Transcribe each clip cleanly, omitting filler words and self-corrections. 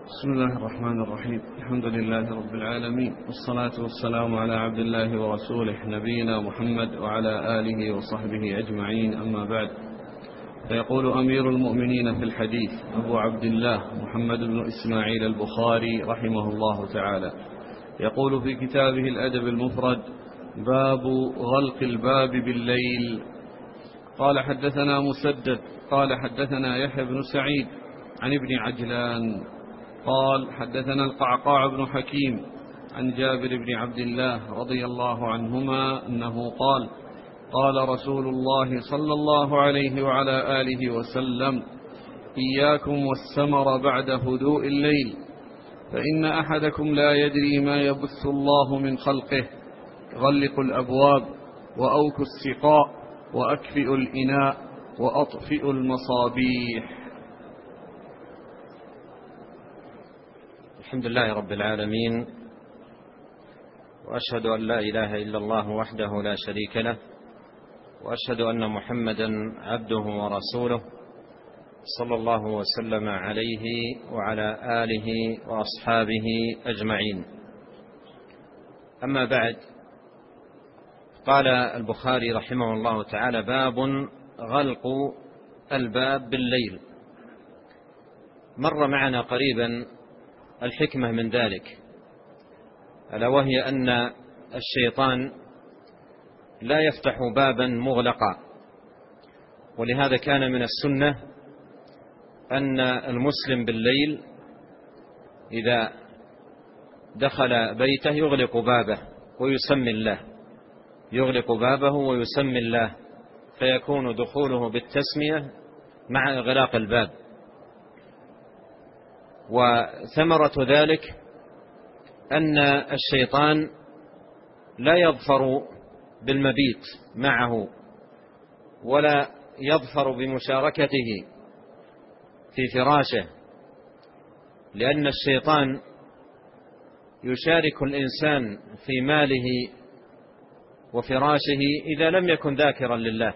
بسم الله الرحمن الرحيم. الحمد لله رب العالمين، والصلاة والسلام على عبد الله ورسوله نبينا محمد وعلى آله وصحبه أجمعين، أما بعد. فيقول أمير المؤمنين في الحديث أبو عبد الله محمد بن إسماعيل البخاري رحمه الله تعالى، يقول في كتابه الأدب المفرد: باب غلق الباب بالليل. قال حدثنا مسدد قال حدثنا يحيى بن سعيد عن ابن عجلان قال حدثنا القعقاع بن حكيم عن جابر بن عبد الله رضي الله عنهما أنه قال: قال رسول الله صلى الله عليه وعلى آله وسلم: إياكم والسمر بعد هدوء الليل، فإن أحدكم لا يدري ما يبث الله من خلقه. غلقوا الأبواب، وأوكوا السقاء، وأكفئوا الإناء، وأطفئوا المصابيح. الحمد لله رب العالمين، وأشهد أن لا إله إلا الله وحده لا شريك له، وأشهد أن محمدا عبده ورسوله صلى الله وسلم عليه وعلى آله وأصحابه أجمعين. أما بعد، قال البخاري رحمه الله تعالى: باب غلق الباب بالليل. مر معنا قريبا الحكمة من ذلك، ألا وهي أن الشيطان لا يفتح بابا مغلقا، ولهذا كان من السنة أن المسلم بالليل إذا دخل بيته يغلق بابه ويسمي الله، يغلق بابه ويسمي الله، فيكون دخوله بالتسمية مع إغلاق الباب. وثمرة ذلك أن الشيطان لا يظفر بالمبيت معه ولا يظفر بمشاركته في فراشه، لأن الشيطان يشارك الإنسان في ماله وفراشه إذا لم يكن ذاكرا لله.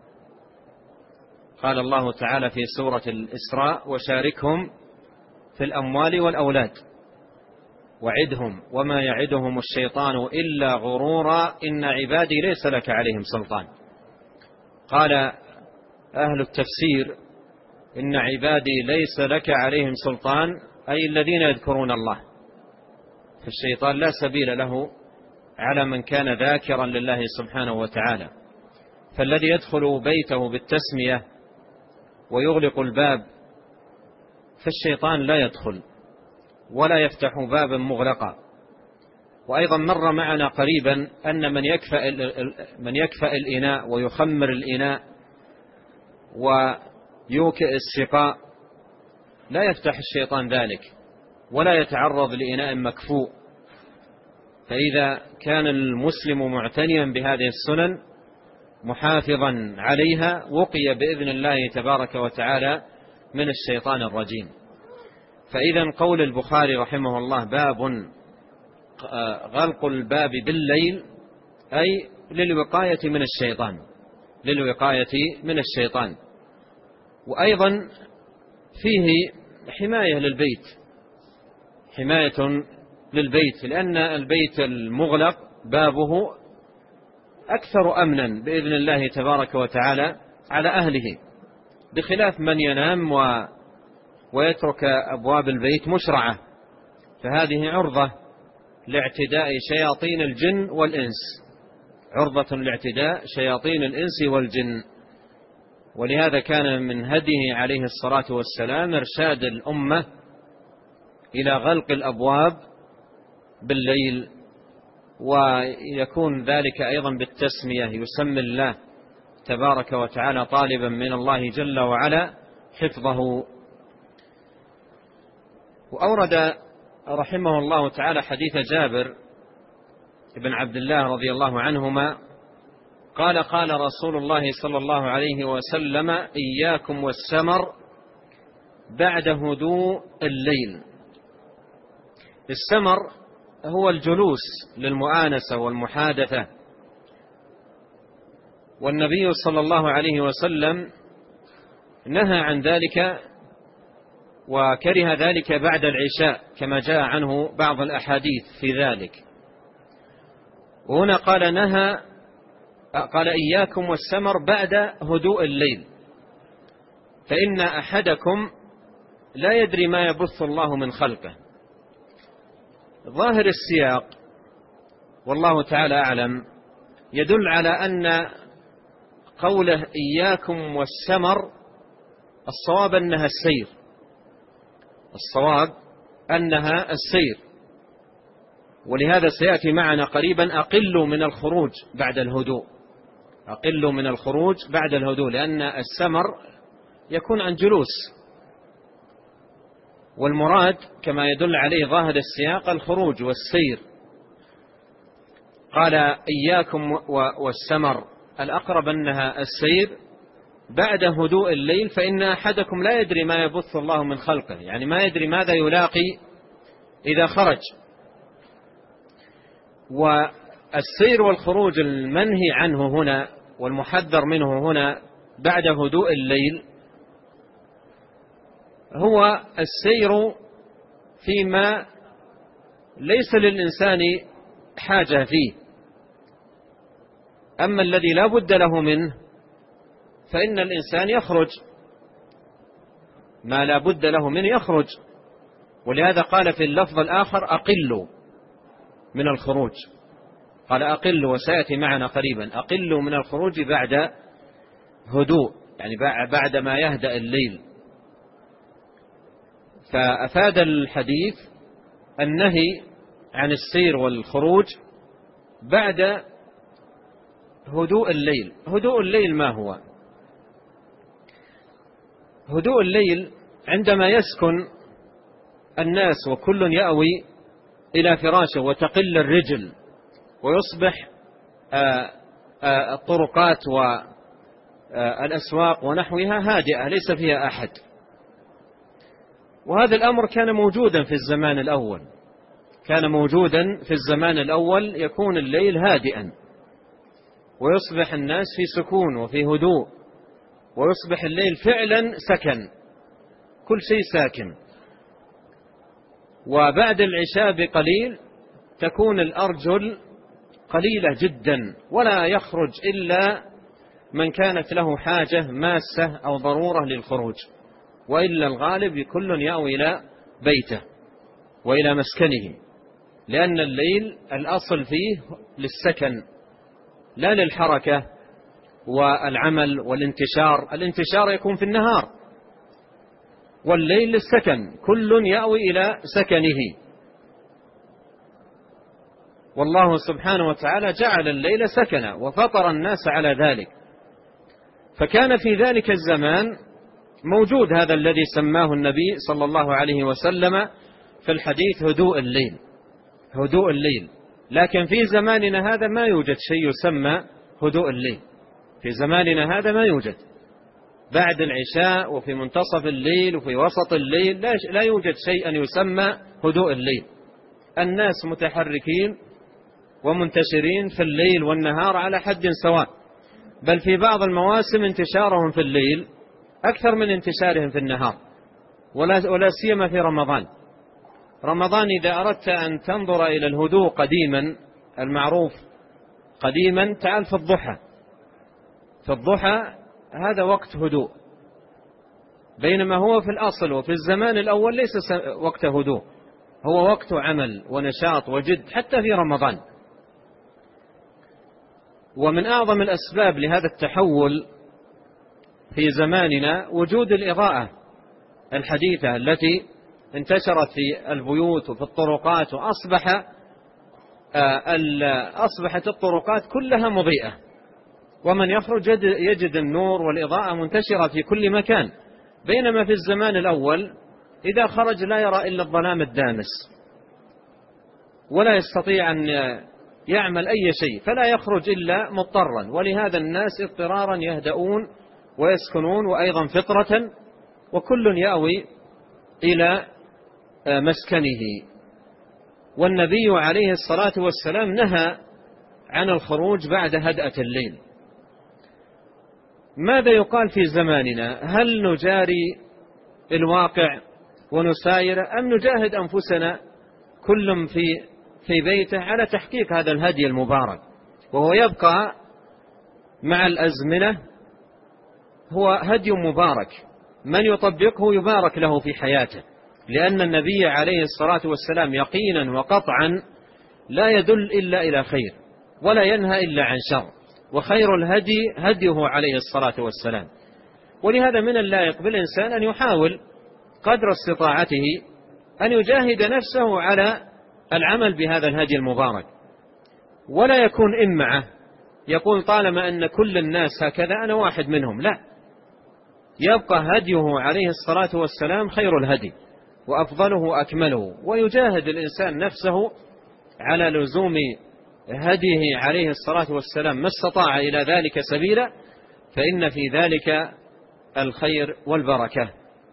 قال الله تعالى في سورة الإسراء: وشاركهم في الأموال والأولاد وعدهم وما يعدهم الشيطان إلا غرورا إن عبادي ليس لك عليهم سلطان. قال أهل التفسير: إن عبادي ليس لك عليهم سلطان، أي الذين يذكرون الله، فالشيطان لا سبيل له على من كان ذاكرا لله سبحانه وتعالى. فالذي يدخل بيته بالتسمية ويغلق الباب فالشيطان لا يدخل ولا يفتح بابا مغلقا. وأيضا مر معنا قريبا أن من يكفأ الإناء ويخمر الإناء ويوكئ السقاء لا يفتح الشيطان ذلك ولا يتعرض لإناء مكفوء. فإذا كان المسلم معتنيا بهذه السنن محافظا عليها وقي بإذن الله تبارك وتعالى من الشيطان الرجيم. فإذا قول البخاري رحمه الله: باب غلق الباب بالليل، أي للوقاية من الشيطان، للوقاية من الشيطان. وأيضا فيه حماية للبيت، حماية للبيت، لأن البيت المغلق بابه أكثر أمنا بإذن الله تبارك وتعالى على أهله، بخلاف من ينام ويترك أبواب البيت مشرعة، فهذه عرضة لاعتداء شياطين الجن والإنس، عرضة لاعتداء شياطين الإنس والجن. ولهذا كان من هديه عليه الصلاة والسلام إرشاد الأمة إلى غلق الأبواب بالليل، ويكون ذلك أيضا بالتسمية، يسمي الله تبارك وتعالى طالبا من الله جل وعلا حفظه. وأورد رحمه الله تعالى حديث جابر بن عبد الله رضي الله عنهما قال: قال رسول الله صلى الله عليه وسلم: إياكم والسمر بعد هدوء الليل. السمر هو الجلوس للمؤانسة والمحادثة، والنبي صلى الله عليه وسلم نهى عن ذلك وكره ذلك بعد العشاء كما جاء عنه بعض الأحاديث في ذلك. وهنا قال إياكم والسمر بعد هدوء الليل، فإن أحدكم لا يدري ما يبث الله من خلقه. ظاهر السياق والله تعالى أعلم يدل على أن قوله إياكم والسمر الصواب أنها السير، الصواب أنها السير، ولهذا سيأتي معنا قريبا أقلوا من الخروج بعد الهدوء، أقلوا من الخروج بعد الهدوء، لأن السمر يكون عن جلوس، والمراد كما يدل عليه ظاهر السياق الخروج والسير. قال إياكم والسمر الأقرب أنها السير بعد هدوء الليل، فإن أحدكم لا يدري ما يبث الله من خلقه، يعني ما يدري ماذا يلاقي إذا خرج. والسير والخروج المنهي عنه هنا والمحذر منه هنا بعد هدوء الليل هو السير فيما ليس للإنسان حاجة فيه، أما الذي لا بد له منه فإن الإنسان يخرج، ما لا بد له منه يخرج. ولهذا قال في اللفظ الآخر أقلوا من الخروج، قال أقلوا، وسيأتي معنا قريبا أقلوا من الخروج بعد هدوء، يعني بعد ما يهدأ الليل. فأفاد الحديث النهي عن السير والخروج بعد هدوء الليل. هدوء الليل ما هو؟ هدوء الليل عندما يسكن الناس وكل يأوي إلى فراشه وتقل الرجل ويصبح الطرقات والأسواق ونحوها هادئة ليس فيها أحد. وهذا الأمر كان موجودا في الزمان الأول، كان موجودا في الزمان الأول، يكون الليل هادئا ويصبح الناس في سكون وفي هدوء، ويصبح الليل فعلا سكن، كل شيء ساكن. وبعد العشاء بقليل تكون الأرجل قليلة جدا، ولا يخرج إلا من كانت له حاجة ماسة أو ضرورة للخروج، وإلا الغالب كل يأوي إلى بيته وإلى مسكنه، لأن الليل الأصل فيه للسكن لا للحركة والعمل والانتشار. الانتشار يكون في النهار، والليل للسكن، كل يأوي إلى سكنه. والله سبحانه وتعالى جعل الليل سكنا وفطر الناس على ذلك. فكان في ذلك الزمان موجود هذا الذي سماه النبي صلى الله عليه وسلم في الحديث هدوء الليل، هدوء الليل. لكن في زماننا هذا ما يوجد شيء يسمى هدوء الليل، في زماننا هذا ما يوجد. بعد العشاء وفي منتصف الليل وفي وسط الليل لا يوجد شيء أن يسمى هدوء الليل. الناس متحركين ومنتشرين في الليل والنهار على حد سواء، بل في بعض المواسم انتشارهم في الليل أكثر من انتشارهم في النهار، ولا سيما في رمضان. رمضان إذا أردت أن تنظر إلى الهدوء قديما المعروف قديما، تعال في الضحى. في الضحى هذا وقت هدوء، بينما هو في الأصل وفي الزمان الأول ليس وقت هدوء، هو وقت عمل ونشاط وجد حتى في رمضان. ومن أعظم الأسباب لهذا التحول في زماننا وجود الإضاءة الحديثة التي انتشرت في البيوت وفي الطرقات، أصبحت الطرقات كلها مضيئة، ومن يخرج يجد النور والإضاءة منتشرة في كل مكان. بينما في الزمان الأول إذا خرج لا يرى إلا الظلام الدامس، ولا يستطيع أن يعمل أي شيء، فلا يخرج إلا مضطرا. ولهذا الناس اضطرارا يهدؤون ويسكنون، وأيضا فطرة، وكل يأوي إلى مسكنه. والنبي عليه الصلاة والسلام نهى عن الخروج بعد هدأة الليل. ماذا يقال في زماننا؟ هل نجاري الواقع ونسايره، أم نجاهد أنفسنا كل في بيته على تحقيق هذا الهدي المبارك، وهو يبقى مع الأزمنة هو هدي مبارك، من يطبقه يبارك له في حياته، لأن النبي عليه الصلاة والسلام يقينا وقطعا لا يدل إلا إلى خير ولا ينهى إلا عن شر، وخير الهدي هديه عليه الصلاة والسلام. ولهذا من اللائق بالإنسان أن يحاول قدر استطاعته أن يجاهد نفسه على العمل بهذا الهدي المبارك، ولا يكون إمعة يقول طالما أن كل الناس هكذا أنا واحد منهم، لا، يبقى هديه عليه الصلاة والسلام خير الهدي وأفضله وأكمله، ويجاهد الإنسان نفسه على لزوم هديه عليه الصلاة والسلام ما استطاع إلى ذلك سبيلا، فإن في ذلك الخير والبركة.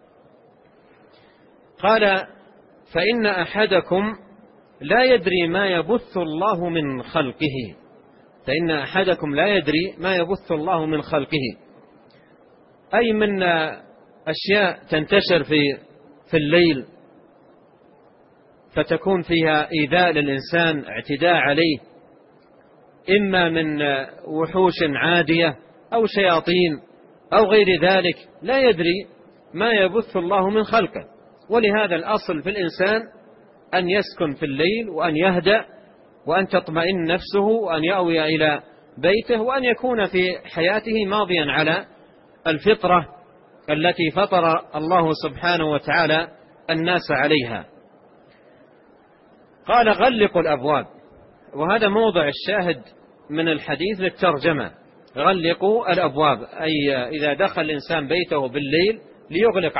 قال: فإن أحدكم لا يدري ما يبث الله من خلقه. فإن أحدكم لا يدري ما يبث الله من خلقه، أي من أشياء تنتشر في الليل فتكون فيها إيذاء للإنسان، اعتداء عليه، إما من وحوش عادية أو شياطين أو غير ذلك، لا يدري ما يبث الله من خلقه. ولهذا الأصل في الإنسان أن يسكن في الليل، وأن يهدأ، وأن تطمئن نفسه، وأن يأوي إلى بيته، وأن يكون في حياته ماضيا على الفطرة التي فطر الله سبحانه وتعالى الناس عليها. قال: غلقوا الأبواب، وهذا موضع الشاهد من الحديث للترجمة. غلقوا الأبواب، أي إذا دخل الإنسان بيته بالليل ليغلق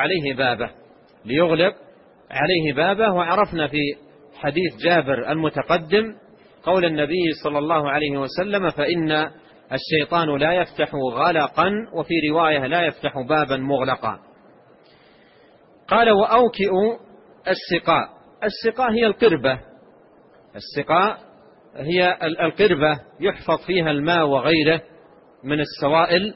عليه بابه. وعرفنا في حديث جابر المتقدم قول النبي صلى الله عليه وسلم: فإن الشيطان لا يفتح غلقا، وفي رواية لا يفتح بابا مغلقا. قال: وأوكئوا السقاء. السقاء هي القربة، السقاء هي القربة يحفظ فيها الماء وغيره من السوائل.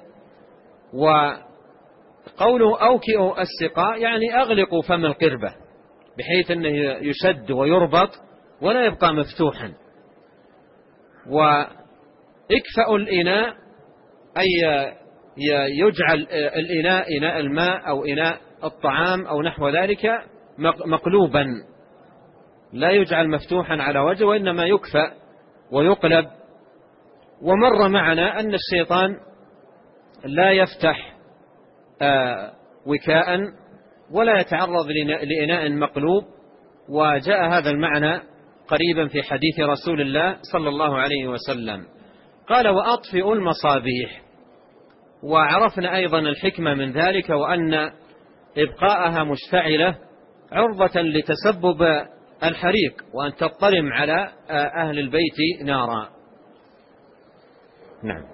وقوله أوكئوا السقاء يعني أغلقوا فم القربة بحيث أنه يشد ويربط ولا يبقى مفتوحا. واكفأوا الإناء أي يجعل الإناء إناء الماء أو إناء الطعام أو نحو ذلك مقلوبا، لا يجعل مفتوحا على وجه، وإنما يكفأ ويقلب. ومر معنا أن الشيطان لا يفتح وكاء ولا يتعرض لإناء مقلوب، وجاء هذا المعنى قريبا في حديث رسول الله صلى الله عليه وسلم. قال: وأطفئوا المصابيح. وعرفنا أيضا الحكمة من ذلك، وأن إبقاءها مشتعلة عرضة لتسبب الحريق، وأن تضطرم على أهل البيت نارا. نعم.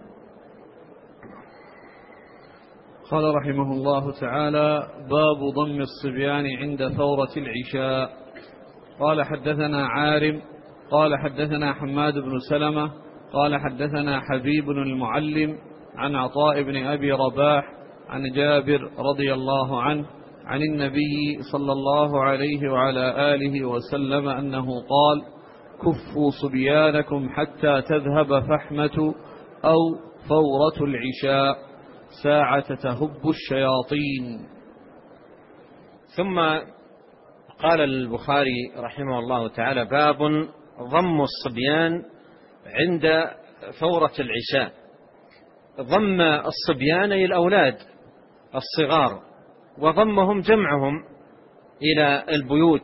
قال رحمه الله تعالى: باب ضم الصبيان عند ثورة العشاء. قال: حدثنا عارم قال حدثنا حماد بن سلمة قال حدثنا حبيب المعلم عن عطاء بن أبي رباح عن جابر رضي الله عنه عن النبي صلى الله عليه وعلى آله وسلم أنه قال: كفوا صبيانكم حتى تذهب فحمة أو فورة العشاء ساعة تهب الشياطين. ثم قال البخاري رحمه الله تعالى: باب ضم الصبيان عند فورة العشاء. ضم الصبيان أي الأولاد الصغار، وضمهم جمعهم إلى البيوت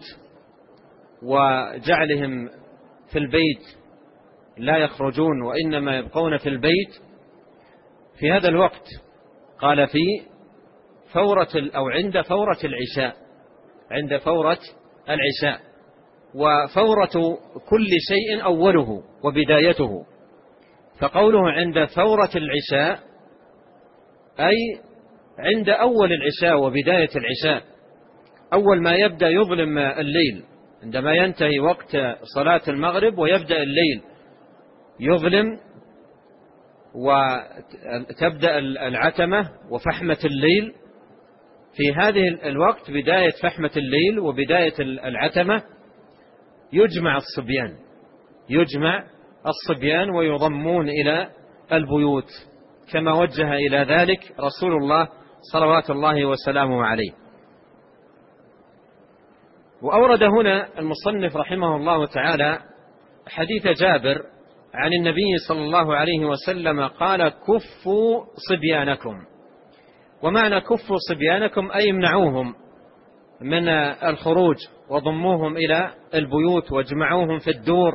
وجعلهم في البيت لا يخرجون وإنما يبقون في البيت في هذا الوقت. قال: في فورة أو عند فورة العشاء، عند فورة العشاء. وفورة كل شيء أوله وبدايته، فقوله عند فورة العشاء أي عند أول العشاء وبداية العشاء، أول ما يبدأ يظلم الليل، عندما ينتهي وقت صلاة المغرب ويبدأ الليل يظلم وتبدأ العتمة وفحمة الليل، في هذه الوقت بداية فحمة الليل وبداية العتمة يجمع الصبيان ويضمون إلى البيوت، كما وجه إلى ذلك رسول الله صلوات الله وسلامه عليه. وأورد هنا المصنف رحمه الله تعالى حديث جابر عن النبي صلى الله عليه وسلم قال: كفوا صبيانكم. ومعنى كفوا صبيانكم أي امنعوهم من الخروج وضموهم إلى البيوت واجمعوهم في الدور.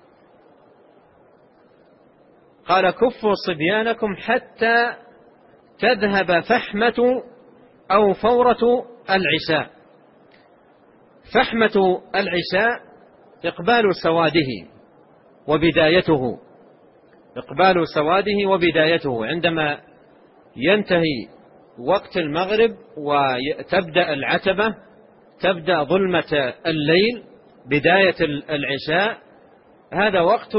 قال: كفوا صبيانكم حتى تذهب فحمة أو فورة العشاء. فحمة العشاء إقبال سواده عندما ينتهي وقت المغرب وتبدأ العتبة، تبدأ ظلمة الليل، بداية العشاء. هذا وقت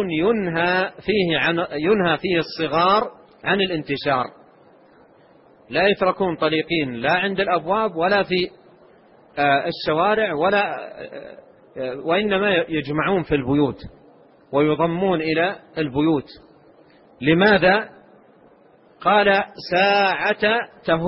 ينهى فيه الصغار عن الانتشار، لا يتركون طليقين لا عند الأبواب ولا في الشوارع وإنما يجمعون في البيوت ويضمون إلى البيوت. لماذا؟ قال: ساعة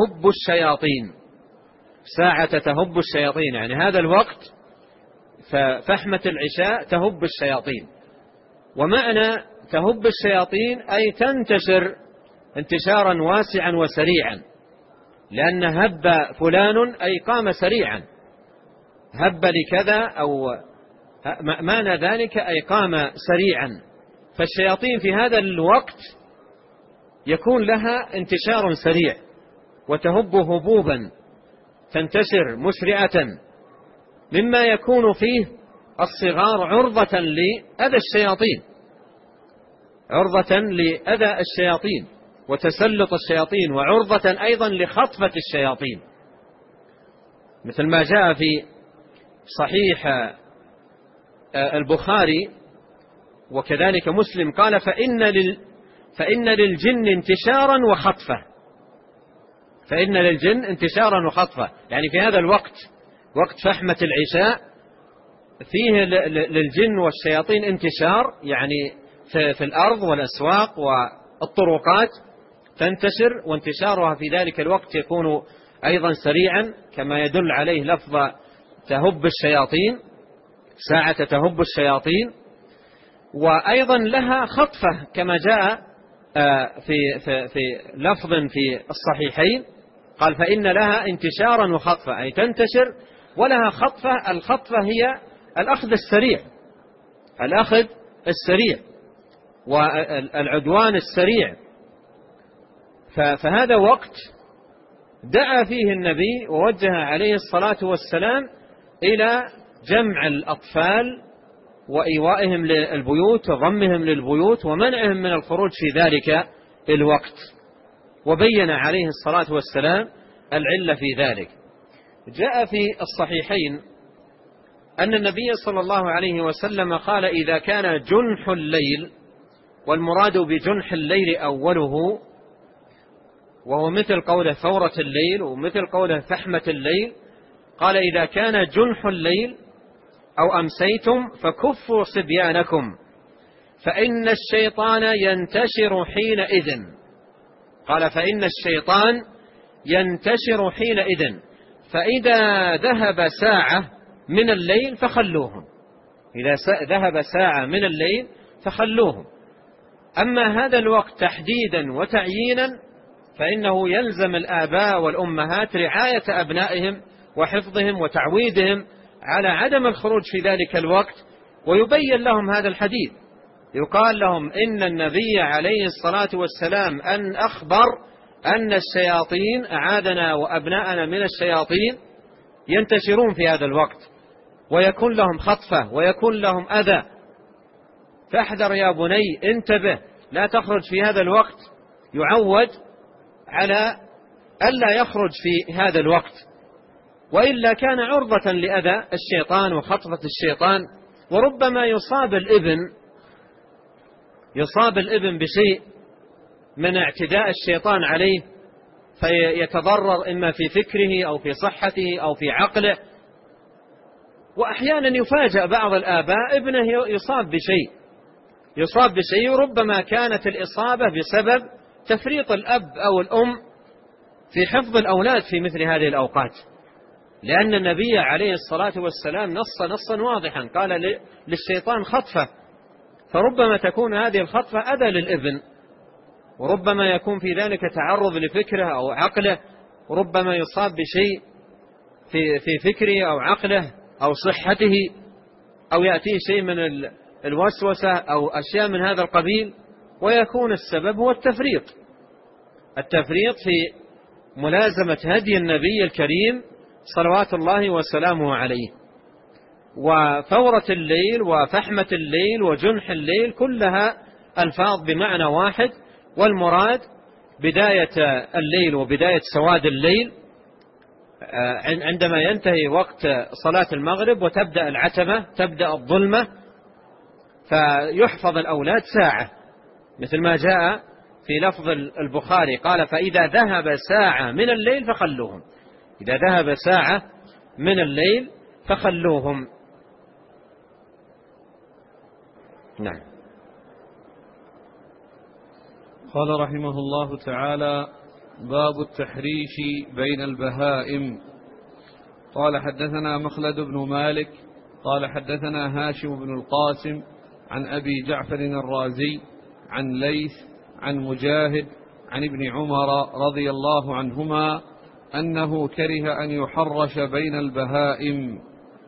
تهب الشياطين، يعني هذا الوقت ففحمة العشاء تهب الشياطين. ومعنى تهب الشياطين أي تنتشر انتشارا واسعا وسريعا، لأن هب فلان أي قام سريعا، هب لكذا أو معنى ذلك أي قام سريعا. فالشياطين في هذا الوقت يكون لها انتشار سريع وتهب هبوبا، تنتشر مسرعة، مما يكون فيه الصغار عرضة لأذى الشياطين وتسلط الشياطين، وعرضة أيضا لخطفة الشياطين، مثل ما جاء في صحيح البخاري وكذلك مسلم قال: فإن للجن انتشارا وخطفة. يعني في هذا الوقت، وقت فحمة العشاء، فيه للجن والشياطين انتشار، يعني في الأرض والأسواق والطرقات تنتشر، وانتشارها في ذلك الوقت يكون أيضا سريعا، كما يدل عليه لفظ تهب الشياطين، ساعة تهب الشياطين. وأيضا لها خطفة كما جاء في لفظ في الصحيحين، قال: فإن لها انتشارا وخطفة، أي تنتشر ولها خطفة. الخطفة هي الأخذ السريع والعدوان السريع. فهذا وقت دعا فيه النبي ووجه عليه الصلاة والسلام إلى جمع الأطفال وإيوائهم للبيوت وضمهم للبيوت ومنعهم من الخروج في ذلك الوقت. وبين عليه الصلاة والسلام العلة في ذلك. جاء في الصحيحين أن النبي صلى الله عليه وسلم قال: إذا كان جنح الليل، والمراد بجنح الليل أوله، وهو مثل قوله فورة الليل ومثل قوله فحمة الليل، قال: إذا كان جنح الليل أو أمسيتم فكفوا صبيانكم فإن الشيطان ينتشر حينئذ. قال: فإن الشيطان ينتشر حينئذ، فإذا ذهب ساعة من الليل فخلوهم. إذا ذهب ساعة من الليل فخلوهم. أما هذا الوقت تحديدا وتعيينا فإنه يلزم الآباء والأمهات رعاية أبنائهم وحفظهم وتعويدهم على عدم الخروج في ذلك الوقت، ويبين لهم هذا الحديث. يقال لهم: إن النبي عليه الصلاة والسلام أن أخبر أن الشياطين، أعاذنا وأبناءنا من الشياطين، ينتشرون في هذا الوقت ويكون لهم خطفة ويكون لهم أذى، فاحذر يا بني، انتبه، لا تخرج في هذا الوقت. يعود على ألا يخرج في هذا الوقت، وإلا كان عرضة لأذى الشيطان وخطفة الشيطان. وربما يصاب الابن بشيء من اعتداء الشيطان عليه فيتضرر إما في فكره أو في صحته أو في عقله. وأحيانا يفاجأ بعض الآباء ابنه يصاب بشيء ربما كانت الإصابة بسبب تفريط الأب أو الأم في حفظ الأولاد في مثل هذه الأوقات، لأن النبي عليه الصلاة والسلام نصا واضحا قال للشيطان خطفة، فربما تكون هذه الخطفة أذى للابن، وربما يكون في ذلك تعرض لفكره أو عقله، وربما يصاب بشيء في فكره أو عقله أو صحته، أو يأتيه شيء من الوسوسة أو أشياء من هذا القبيل، ويكون السبب هو التفريط في ملازمة هدي النبي الكريم صلوات الله وسلامه عليه. وفورة الليل وفحمة الليل وجنح الليل كلها ألفاظ بمعنى واحد، والمراد بداية الليل وبداية سواد الليل عندما ينتهي وقت صلاة المغرب وتبدأ العتمة، تبدأ الظلمة، فيحفظ الأولاد ساعة، مثل ما جاء في لفظ البخاري قال فإذا ذهب ساعة من الليل فخلوهم، إذا ذهب ساعة من الليل فخلوهم. نعم. قال رحمه الله تعالى: باب التحريش بين البهائم. قال حدثنا مخلد بن مالك قال حدثنا هاشم بن القاسم عن أبي جعفر الرازي عن ليث عن مجاهد عن ابن عمر رضي الله عنهما أنه كره أن يحرش بين البهائم.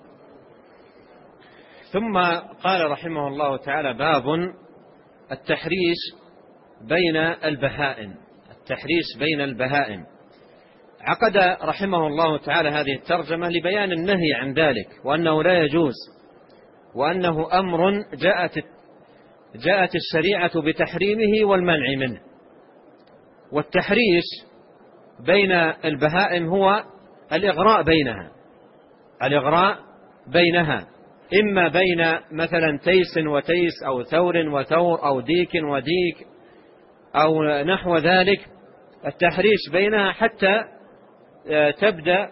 ثم قال رحمه الله تعالى: باب التحريش بين البهائم. التحريش بين البهائم. عقد رحمه الله تعالى هذه الترجمة لبيان النهي عن ذلك، وأنه لا يجوز، وأنه أمر جاءت الشريعة بتحريمه والمنع منه. والتحريش بين البهائم هو الإغراء بينها، إما بين مثلا تيس وتيس أو ثور وثور أو ديك وديك أو نحو ذلك، التحريش بينها حتى تبدأ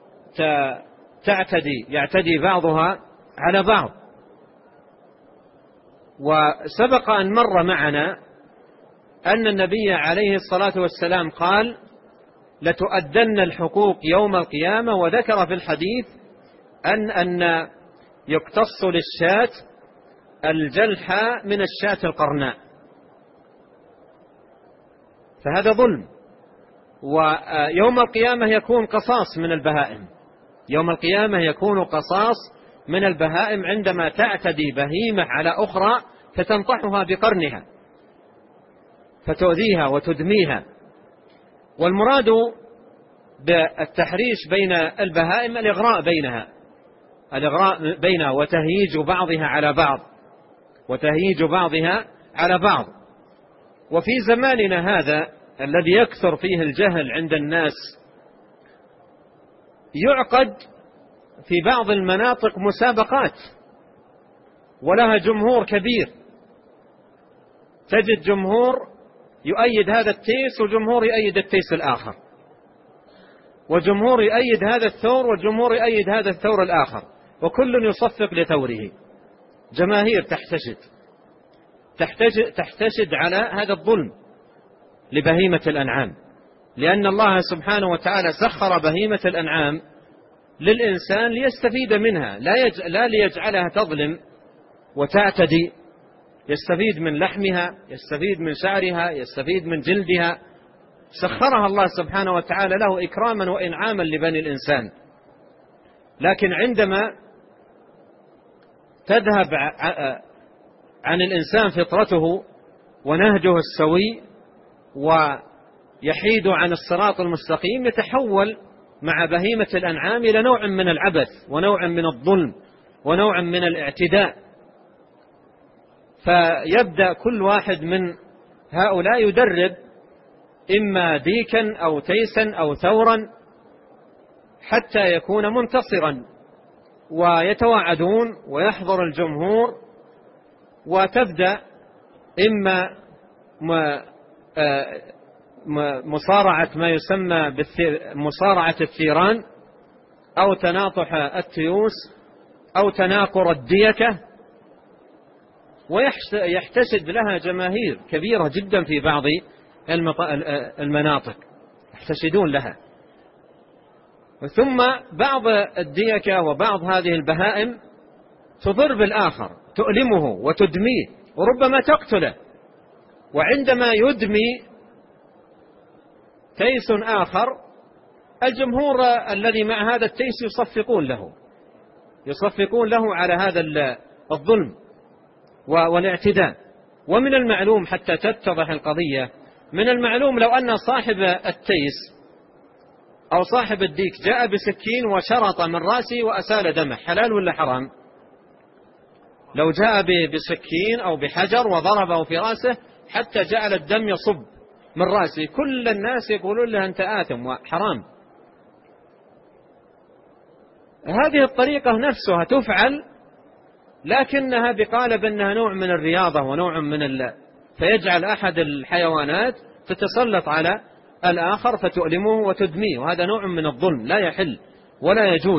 يعتدي بعضها على بعض. وسبق أن مر معنا أن النبي عليه الصلاة والسلام قال: لتؤدن الحقوق يوم القيامة، وذكر في الحديث أن يقتص للشاة الجلحى من الشاة القرناء، فهذا ظلم. ويوم القيامة يكون قصاص من البهائم، يوم القيامة يكون قصاص من البهائم عندما تعتدي بهيمة على أخرى فتنطحها بقرنها فتؤذيها وتدميها. والمراد بالتحريش بين البهائم الإغراء بينها وتهييج بعضها على بعض. وفي زماننا هذا الذي يكثر فيه الجهل عند الناس، يعقد في بعض المناطق مسابقات ولها جمهور كبير، تجد جمهور يؤيد هذا التيس وجمهور يؤيد التيس الآخر، وجمهور يؤيد هذا الثور وجمهور يؤيد هذا الثور الآخر، وكل يصفق لثوره. جماهير تحتشد على هذا الظلم لبهيمة الأنعام، لأن الله سبحانه وتعالى سخر بهيمة الأنعام للإنسان ليستفيد منها، لا ليجعلها تظلم وتعتدي. يستفيد من لحمها، يستفيد من شعرها، يستفيد من جلدها، سخرها الله سبحانه وتعالى له إكراما وإنعاما لبني الإنسان. لكن عندما تذهب عن الإنسان فطرته ونهجه السوي ويحيد عن الصراط المستقيم، يتحول مع بهيمة الأنعام إلى نوع من العبث ونوع من الظلم ونوع من الاعتداء. فيبدأ كل واحد من هؤلاء يدرب إما ديكا أو تيسا أو ثورا حتى يكون منتصرا، ويتواعدون ويحضر الجمهور، وتبدأ إما مصارعة ما يسمى مصارعة الثيران، أو تناطح التيوس، أو تناقر الديكة، ويحتشد لها جماهير كبيرة جدا في بعض المناطق، يحتشدون لها. ثم بعض الديكة وبعض هذه البهائم تضر بالآخر، تؤلمه وتدميه وربما تقتله، وعندما يدمي تيس آخر الجمهور الذي مع هذا التيس يصفقون له على هذا الظلم والاعتداء. ومن المعلوم حتى تتضح القضية، من المعلوم لو أن صاحب التيس أو صاحب الديك جاء بسكين وشرط من رأسه وأسال دمه، حلال ولا حرام؟ لو جاء بسكين أو بحجر وضربه في رأسه حتى جعل الدم يصب من رأسه، كل الناس يقولون له أنت آثم وحرام. هذه الطريقة نفسها تفعل، لكنها بقالب أنها نوع من الرياضة ونوع من فيجعل أحد الحيوانات تتسلط على الآخر فتؤلمه وتدميه، وهذا نوع من الظلم لا يحل ولا يجوز.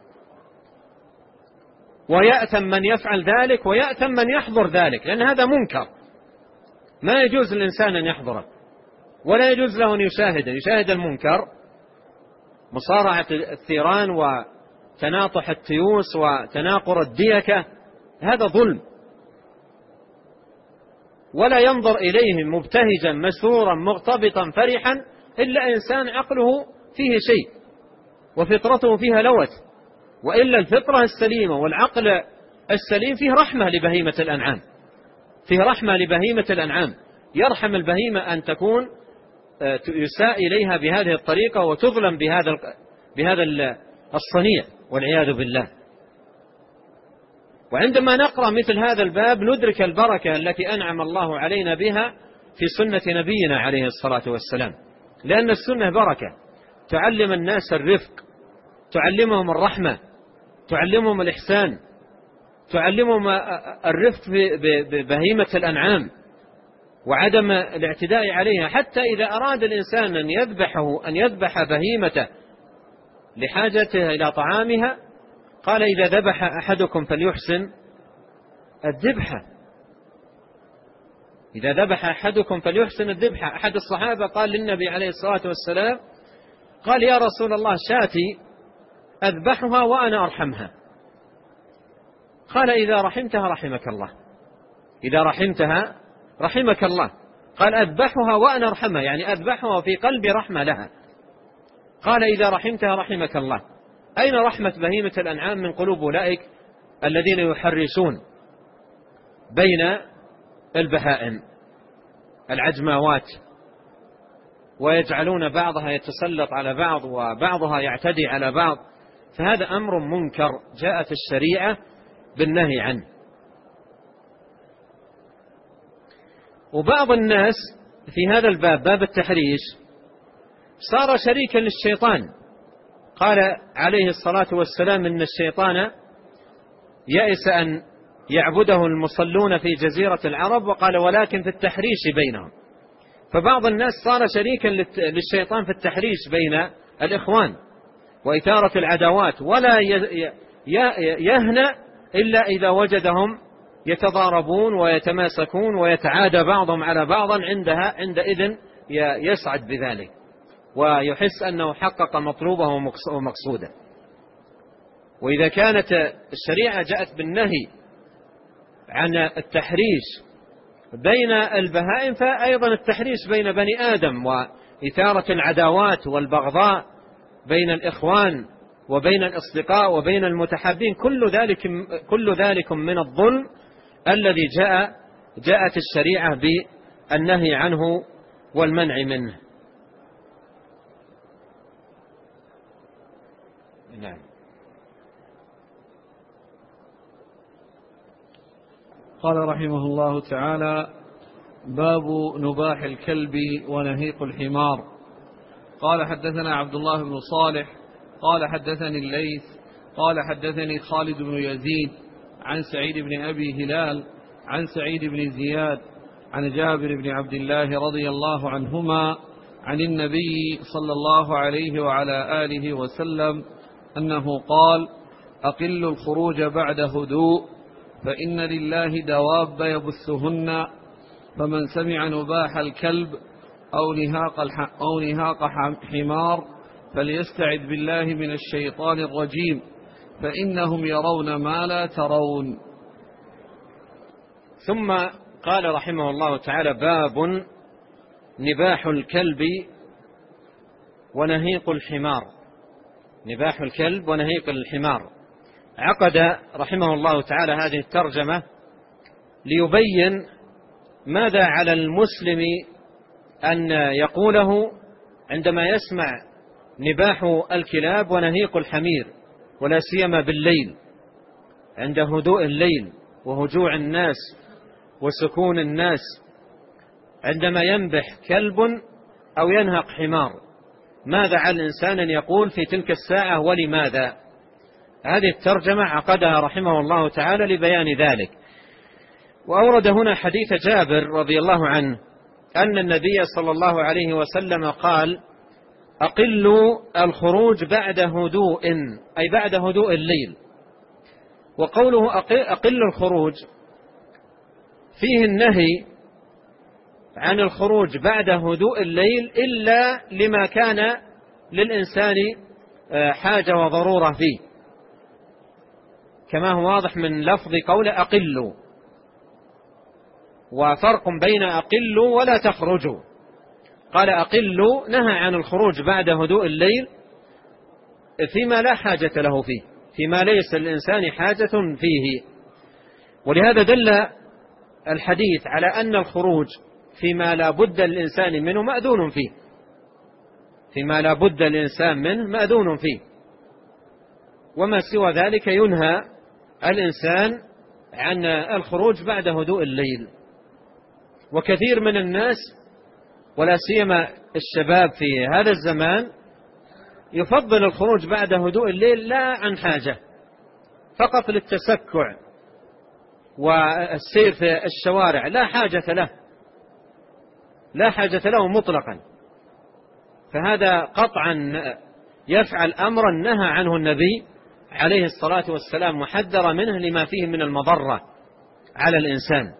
ويأثم من يفعل ذلك ويأثم من يحضر ذلك، لأن هذا منكر ما يجوز للإنسان أن يحضره، ولا يجوز له أن يشاهد المنكر، مصارعة الثيران وتناطح التيوس وتناقر الديكة، هذا ظلم. ولا ينظر إليه مبتهجا مسرورا مغتبطا فرحا إلا إنسان عقله فيه شيء وفطرته فيها لوث، وإلا الفطرة السليمة والعقل السليم فيه رحمة لبهيمة الأنعام، فيه رحمة لبهيمة الأنعام، يرحم البهيمة أن تكون يساء إليها بهذه الطريقة وتظلم بهذا الصنيع والعياذ بالله. وعندما نقرأ مثل هذا الباب ندرك البركة التي أنعم الله علينا بها في سنة نبينا عليه الصلاة والسلام، لأن السنة بركة تعلم الناس الرفق، تعلمهم الرحمة، تعلمهم الإحسان، تعلمهم الرفق ببهيمة الأنعام وعدم الاعتداء عليها. حتى إذا أراد الإنسان أن يذبح بهيمته لحاجته إلى طعامها قال إذا ذبح أحدكم فليحسن الذبحة، إذا ذبح أحدكم فليحسن الذبحة. أحد الصحابة قال للنبي عليه الصلاة والسلام، قال يا رسول الله شاتي أذبحها وأنا أرحمها، قال إذا رحمتها رحمك الله، إذا رحمتها رحمك الله. قال أذبحها وأنا أرحمها، يعني أذبحها في قلبي رحمة لها. قال إذا رحمتها رحمك الله. أين رحمة بهيمة الأنعام من قلوب أولئك الذين يحرشون بين البهائم العجماوات ويجعلون بعضها يتسلط على بعض وبعضها يعتدي على بعض؟ فهذا أمر منكر جاءت الشريعة بالنهي عنه. وبعض الناس في هذا الباب، باب التحريش، صار شريكا للشيطان. قال عليه الصلاة والسلام إن الشيطان يئس أن يعبده المصلون في جزيرة العرب، وقال ولكن في التحريش بينهم. فبعض الناس صار شريكا للشيطان في التحريش بين الإخوان وإثارة العداوات، ولا يهنأ إلا إذا وجدهم يتضاربون ويتماسكون ويتعادى بعضهم على بعض، عندئذ يسعد بذلك ويحس أنه حقق مطلوبه ومقصوده. وإذا كانت الشريعة جاءت بالنهي عن التحريش بين البهائم، فأيضا التحريش بين بني آدم وإثارة العداوات والبغضاء بين الإخوان وبين الأصدقاء وبين المتحابين، كل ذلك من الظلم الذي جاءت الشريعة بالنهي عنه والمنع منه. نعم. قال رحمه الله تعالى: باب نباح الكلب ونهيق الحمار. قال حدثنا عبد الله بن صالح قال حدثني الليث قال حدثني خالد بن يزيد عن سعيد بن أبي هلال عن سعيد بن زياد عن جابر بن عبد الله رضي الله عنهما عن النبي صلى الله عليه وعلى آله وسلم أنه قال: أقل الخروج بعد هدوء، فإن لله دواب يبثهن، فمن سمع نباح الكلب أو نهاق حمار فليستعذ بالله من الشيطان الرجيم، فإنهم يرون ما لا ترون. ثم قال رحمه الله تعالى: باب نباح الكلب ونهيق الحمار. نباح الكلب ونهيق الحمار. عقد رحمه الله تعالى هذه الترجمة ليبين ماذا على المسلم أن يقوله عندما يسمع نباح الكلاب ونهيق الحمير، ولا سيما بالليل عند هدوء الليل وهجوع الناس وسكون الناس، عندما ينبح كلب أو ينهق حمار، ماذا على الإنسان أن يقول في تلك الساعة ولماذا؟ هذه الترجمة عقدها رحمه الله تعالى لبيان ذلك. وأورد هنا حديث جابر رضي الله عنه أن النبي صلى الله عليه وسلم قال: أقلوا الخروج بعد هدوء، أي بعد هدوء الليل. وقوله أقل الخروج فيه النهي عن الخروج بعد هدوء الليل إلا لما كان للإنسان حاجة وضرورة فيه، كما هو واضح من لفظ قول أقلوا. وفرق بين أقلوا ولا تخرجوا. قال أقلوا نهى عن الخروج بعد هدوء الليل فيما لا حاجة له فيه، فيما ليس للإنسان حاجة فيه. ولهذا دل الحديث على أن الخروج فيما لا بد للإنسان منه مأذون فيه، فيما لا بد للإنسان منه مأذون فيه، وما سوى ذلك ينهى الإنسان عن الخروج بعد هدوء الليل. وكثير من الناس ولا سيما الشباب في هذا الزمان يفضل الخروج بعد هدوء الليل لا عن حاجة، فقط للتسكع والسير في الشوارع، لا حاجة له، لا حاجة له مطلقا. فهذا قطعا يفعل أمرا نهى عنه النبي عليه الصلاة والسلام وحذر منه لما فيه من المضرة على الإنسان.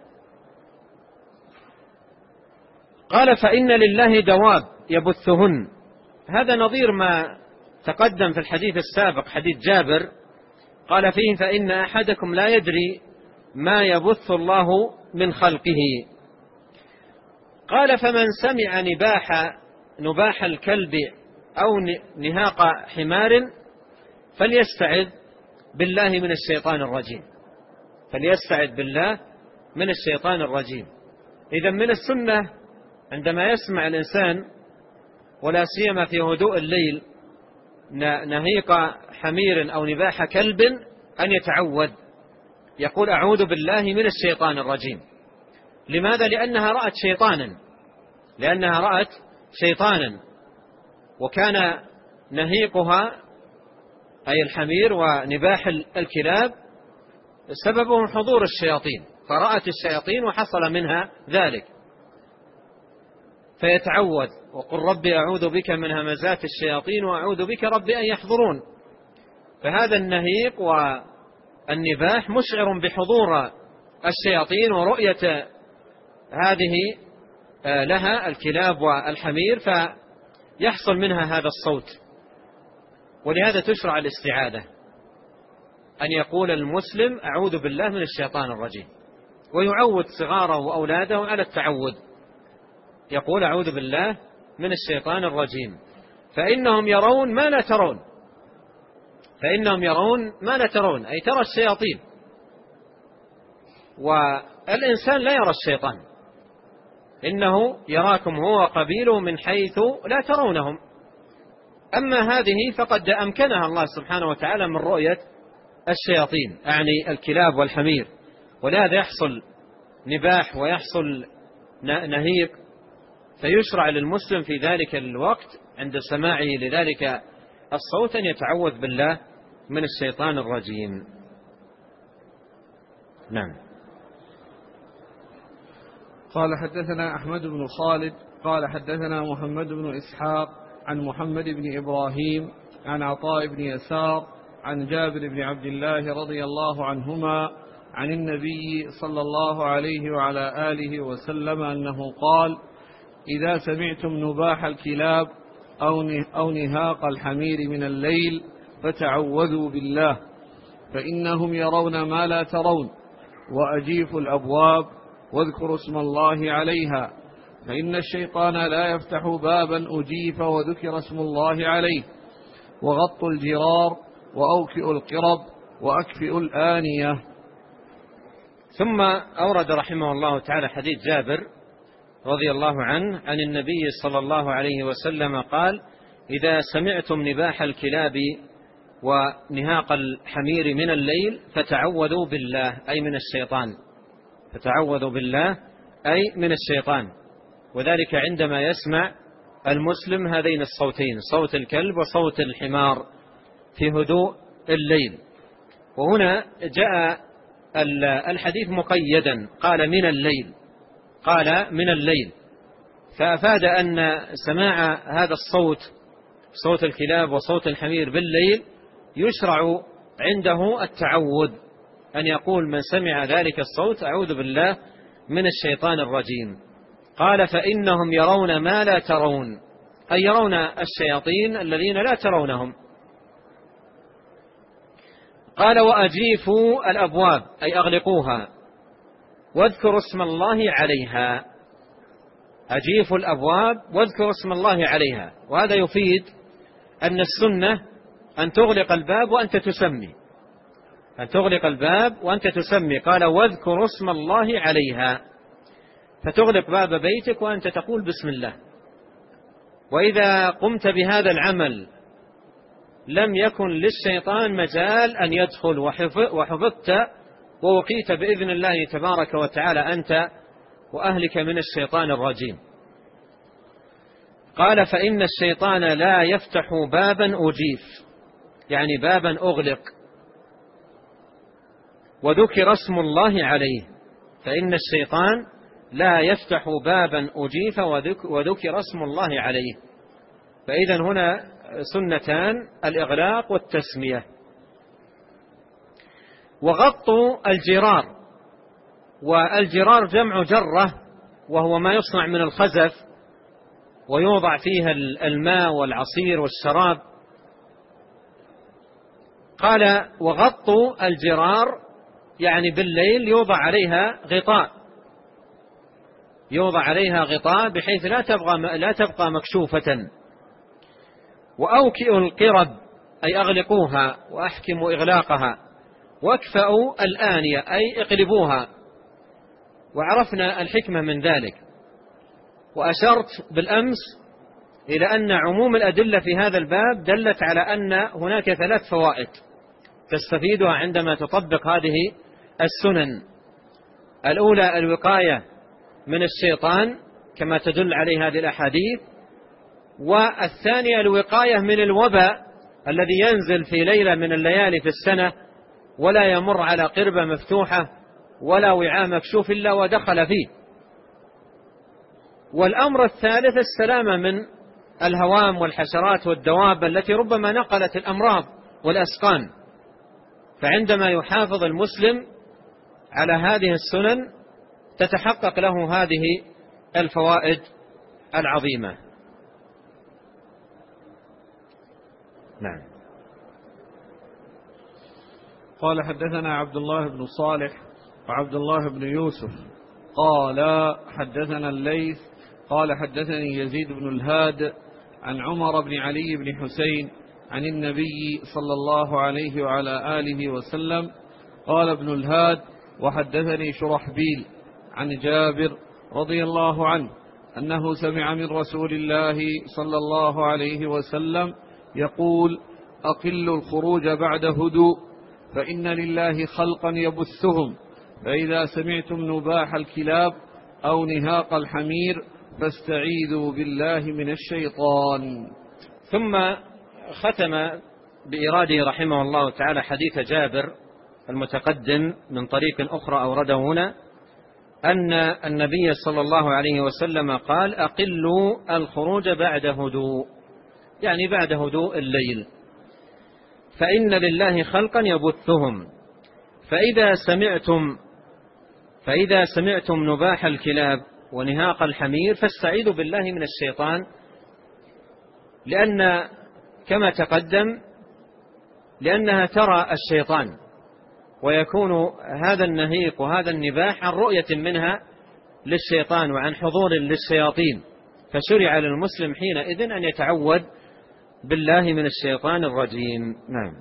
قال: فإن لله دواب يبثهن. هذا نظير ما تقدم في الحديث السابق، حديث جابر قال فيه: فإن أحدكم لا يدري ما يبث الله من خلقه. قال: فمن سمع نباح الكلب أو نهاق حمار فليستعذ بالله من الشيطان الرجيم. فليستعذ بالله من الشيطان الرجيم. إذا من السنة عندما يسمع الإنسان ولا سيما في هدوء الليل نهيق حمير أو نباح كلب أن يتعوذ، يقول: أعوذ بالله من الشيطان الرجيم. لماذا؟ لأنها رأت شيطانا، وكان نهيقها أي الحمير ونباح الكلاب سببه حضور الشياطين، فرأت الشياطين وحصل منها ذلك، فيتعوذ: وقل ربي أعوذ بك من همزات الشياطين وأعوذ بك ربي أن يحضرون. فهذا النهيق والنباح مشعر بحضور الشياطين ورؤية هذه لها الكلاب والحمير، فيحصل منها هذا الصوت. ولهذا تشرع الاستعاذة، أن يقول المسلم: أعوذ بالله من الشيطان الرجيم، ويعود صغاره وأولاده على التعوذ، يقول: أعوذ بالله من الشيطان الرجيم، فإنهم يرون ما لا ترون. فإنهم يرون ما لا ترون، أي ترى الشياطين، والإنسان لا يرى الشيطان، إنه يراكم هو وقبيله من حيث لا ترونهم. أما هذه فقد أمكنها الله سبحانه وتعالى من رؤية الشياطين، أعني الكلاب والحمير. ولهذا يحصل نباح ويحصل نهيق، فيشرع للمسلم في ذلك الوقت عند سماعه لذلك الصوت أن يتعوذ بالله من الشيطان الرجيم. نعم. قال: حدثنا أحمد بن خالد قال حدثنا محمد بن إسحاق عن محمد بن إبراهيم عن عطاء بن يسار عن جابر بن عبد الله رضي الله عنهما عن النبي صلى الله عليه وعلى آله وسلم أنه قال: إذا سمعتم نباح الكلاب أو نهاق الحمير من الليل فتعوذوا بالله، فإنهم يرون ما لا ترون، وأجيفوا الأبواب واذكروا اسم الله عليها، فإن الشيطان لا يفتح بابا أجيف وذكر اسم الله عليه، وغطوا الجرار وأوكئوا القرب وأكفئوا الآنية. ثم أورد رحمه الله تعالى حديث جابر رضي الله عنه عن النبي صلى الله عليه وسلم قال: إذا سمعتم نباح الكلاب ونهاق الحمير من الليل فتعوذوا بالله أي من الشيطان، فتعوذوا بالله أي من الشيطان. وذلك عندما يسمع المسلم هذين الصوتين، صوت الكلب وصوت الحمار في هدوء الليل. وهنا جاء الحديث مقيدا، قال من الليل، قال من الليل، فأفاد أن سماع هذا الصوت، صوت الكلاب وصوت الحمير بالليل، يشرع عنده التعوذ، أن يقول من سمع ذلك الصوت: أعوذ بالله من الشيطان الرجيم. قال: فإنهم يرون ما لا ترون، أي يرون الشياطين الذين لا ترونهم. قال: وأجيفوا الأبواب أي أغلقوها، واذكروا اسم الله عليها. أجيفوا الأبواب واذكروا اسم الله عليها. وهذا يفيد أن السنة أن تغلق الباب وأنت تسمي، أن تغلق الباب وأنت تسمي. قال: واذكروا اسم الله عليها، فتغلق باب بيتك وأنت تقول بسم الله. وإذا قمت بهذا العمل لم يكن للشيطان مجال أن يدخل، وحفظت ووقيت بإذن الله تبارك وتعالى أنت وأهلك من الشيطان الرجيم. قال: فإن الشيطان لا يفتح بابا أجيف، يعني بابا أغلق وذكر اسم الله عليه. فإن الشيطان لا يفتح بابا أجيف وذكر اسم الله عليه. فإذا هنا سنتان: الإغلاق والتسمية. وغطوا الجرار، والجرار جمع جرة، وهو ما يصنع من الخزف ويوضع فيها الماء والعصير والشراب. قال: وغطوا الجرار يعني بالليل يوضع عليها غطاء، يوضع عليها غطاء بحيث لا تبقى مكشوفة. وأوكئوا القرب أي أغلقوها وأحكموا إغلاقها. واكفأوا الآنية أي اقلبوها. وعرفنا الحكمة من ذلك. وأشرت بالأمس إلى أن عموم الأدلة في هذا الباب دلت على أن هناك 3 فوائد تستفيدها عندما تطبق هذه السنن. الأولى الوقاية من الشيطان كما تدل عليه هذه الأحاديث. والثانية الوقاية من الوباء الذي ينزل في ليلة من الليالي في السنة ولا يمر على قربة مفتوحة ولا وعاء مكشوف إلا ودخل فيه. والأمر الثالث السلامة من الهوام والحشرات والدواب التي ربما نقلت الأمراض والأسقام. فعندما يحافظ المسلم على هذه السنن تتحقق له هذه الفوائد العظيمة. نعم. قال: حدثنا عبد الله بن صالح وعبد الله بن يوسف قال حدثنا الليث قال حدثني يزيد بن الهاد عن عمر بن علي بن حسين عن النبي صلى الله عليه وعلى آله وسلم قال ابن الهاد: وحدثني شرحبيل عن جابر رضي الله عنه أنه سمع من رسول الله صلى الله عليه وسلم يقول: أقلوا الخروج بعد هدوء، فإن لله خلقا يبثهم، فإذا سمعتم نباح الكلاب أو نهاق الحمير فاستعيذوا بالله من الشيطان. ثم ختم بإراده رحمه الله تعالى حديث جابر المتقدم من طريق أخرى أورده هنا، أن النبي صلى الله عليه وسلم قال: أقلوا الخروج بعد هدوء، يعني بعد هدوء الليل، فإن لله خلقا يبثهم، فإذا سمعتم نباح الكلاب ونهاق الحمير فاستعيذوا بالله من الشيطان، لأن كما تقدم لأنها ترى الشيطان، ويكون هذا النهيق وهذا النباح عن رؤية منها للشيطان وعن حضور للشياطين، فشرع للمسلم حينئذ أن يتعوذ بالله من الشيطان الرجيم. نعم.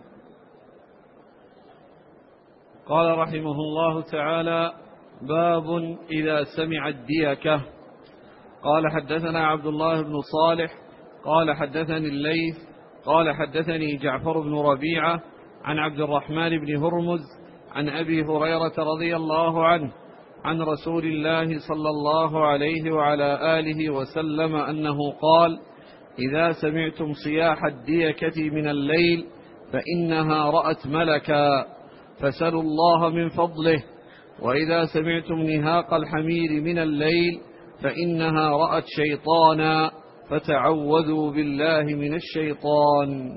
قال رحمه الله تعالى: باب إذا سمع الديكة. قال: حدثنا عبد الله بن صالح قال: حدثني الليث قال: حدثني جعفر بن ربيعة عن عبد الرحمن بن هرمز عن أبي هريرة رضي الله عنه عن رسول الله صلى الله عليه وعلى آله وسلم أنه قال: إذا سمعتم صياح الديكة من الليل فإنها رأت ملكا فسلوا الله من فضله، وإذا سمعتم نهاق الحمير من الليل فإنها رأت شيطانا فتعوذوا بالله من الشيطان.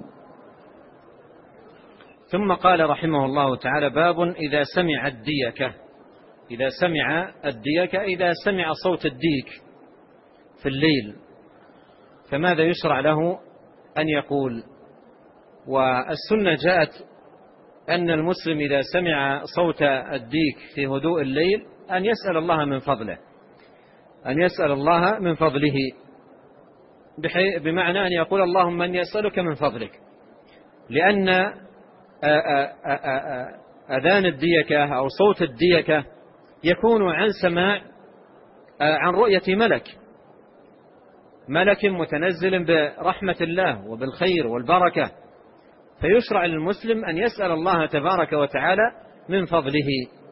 ثم قال رحمه الله تعالى: باب إذا سمع الديكة. إذا سمع الديكة، إذا سمع صوت الديك في الليل فماذا يشرع له أن يقول؟ والسنة جاءت أن المسلم إذا سمع صوت الديك في هدوء الليل أن يسأل الله من فضله، أن يسأل الله من فضله، بمعنى أن يقول: اللهم أني أسألك من فضلك، لأن أذان الديكة أو صوت الديكة يكون عن سماع، عن رؤية ملك متنزل برحمة الله وبالخير والبركة، فيشرع للمسلم أن يسأل الله تبارك وتعالى من فضله.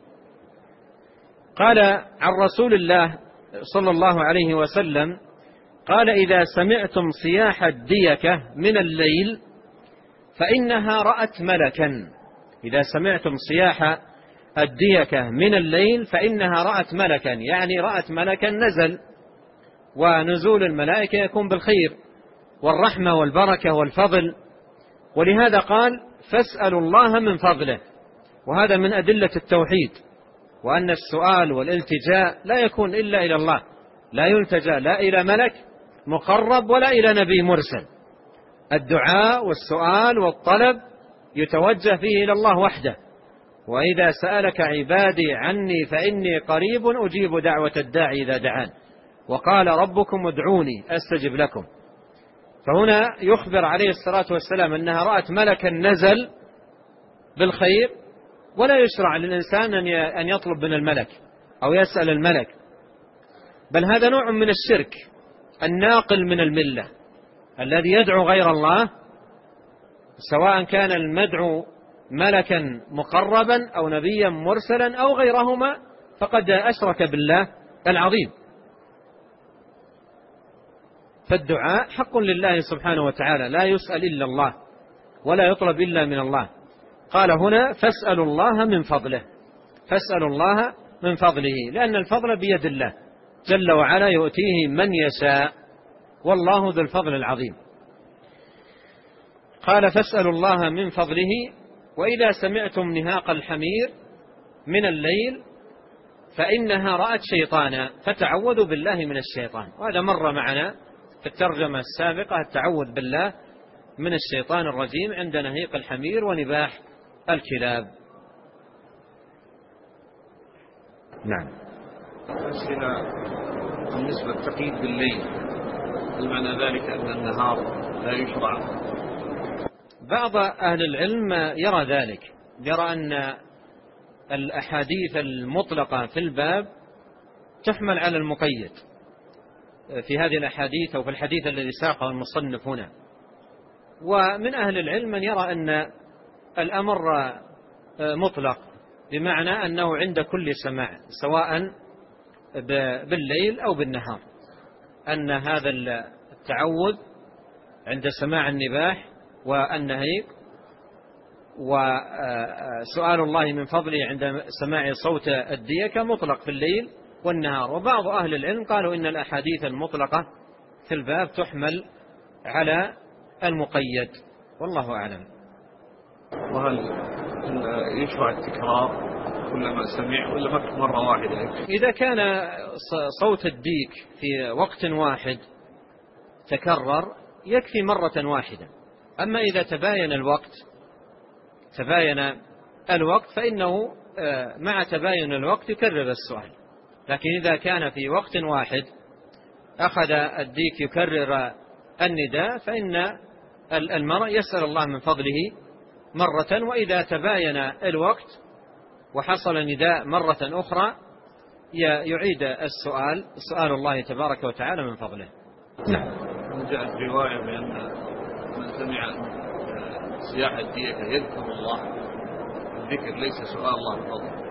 قال عن رسول الله صلى الله عليه وسلم قال: إذا سمعتم صياح الديكة من الليل فإنها رأت ملكا. إذا سمعتم صياح الديكة من الليل فإنها رأت ملكا، يعني رأت ملكا نزل، ونزول الملائكة يكون بالخير والرحمة والبركة والفضل، ولهذا قال: فاسألوا الله من فضله. وهذا من أدلة التوحيد، وأن السؤال والالتجاء لا يكون إلا إلى الله، لا يلتجأ لا إلى ملك مقرب ولا إلى نبي مرسل. الدعاء والسؤال والطلب يتوجه فيه إلى الله وحده. وإذا سألك عبادي عني فإني قريب أجيب دعوة الداعي إذا دعان، وقال ربكم ادعوني أستجب لكم. فهنا يخبر عليه الصلاة والسلام أنها رأت ملكا نزل بالخير، ولا يشرع للإنسان أن يطلب من الملك أو يسأل الملك، بل هذا نوع من الشرك الناقل من الملة، الذي يدعو غير الله، سواء كان المدعو ملكا مقربا أو نبيا مرسلا أو غيرهما، فقد أشرك بالله العظيم. فالدعاء حق لله سبحانه وتعالى، لا يسأل إلا الله ولا يطلب إلا من الله. قال هنا: فاسألوا الله من فضله، فاسألوا الله من فضله، لأن الفضل بيد الله جل وعلا يؤتيه من يشاء، والله ذو الفضل العظيم. قال: فاسألوا الله من فضله، وإذا سمعتم نهاق الحمير من الليل فإنها رأت شيطانا فتعوذوا بالله من الشيطان. وهذا مر معنا في الترجمة السابقة، التعوذ بالله من الشيطان الرجيم عند نهيق الحمير ونباح الكلاب. نعم. أسئلة بالنسبة للتقييد بالليل، هل معنى ذلك أن النهار لا يشرع؟ بعض أهل العلم يرى ذلك، يرى أن الأحاديث المطلقة في الباب تحمل على المقيد في هذه الأحاديث أو في الحديث الذي ساقه المصنف هنا. ومن أهل العلم من يرى أن الأمر مطلق، بمعنى أنه عند كل سماع سواء بالليل أو بالنهار، أن هذا التعوذ عند سماع النباح والنهيق، وسؤال الله من فضله عند سماع صوت الديكة مطلق في الليل والنهار. وبعض أهل العلم قالوا إن الأحاديث المطلقة في الباب تحمل على المقيد، والله أعلم. وهل يشرع التكرار كلما سمع ولا مرة واحدة؟ إذا كان صوت الديك في وقت واحد تكرر يكفي مرة واحدة. أما إذا تباين الوقت فإنه مع تباين الوقت يكرر السؤال. لكن إذا كان في وقت واحد أخذ الديك يكرر النداء فإن المرء يسأل الله من فضله مرة، وإذا تباين الوقت وحصل نداء مرة أخرى يعيد سؤال الله تبارك وتعالى من فضله. نعم. جاءت رواية بأن من سمع صياح الديك يذكر الله، الذكر ليس سؤال الله من فضله.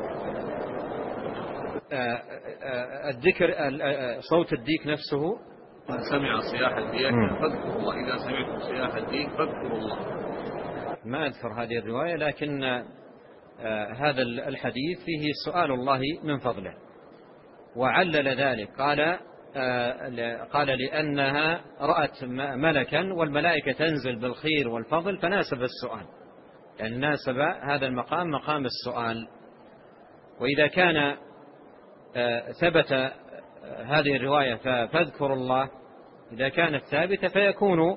الذكر صوت الديك نفسه. من سمع صياح الديك فاذكروا الله، إذا سمعتم صياح الديك فاذكروا الله. ما أذكر هذه الرواية، لكن هذا الحديث فيه سؤال الله من فضله، وعلل ذلك قال لأنها رأت ملكا والملائكة تنزل بالخير والفضل فناسب السؤال، يعني ناسب هذا المقام مقام السؤال. وإذا كان ثبت هذه الرواية فاذكروا الله، إذا كانت ثابتة فيكون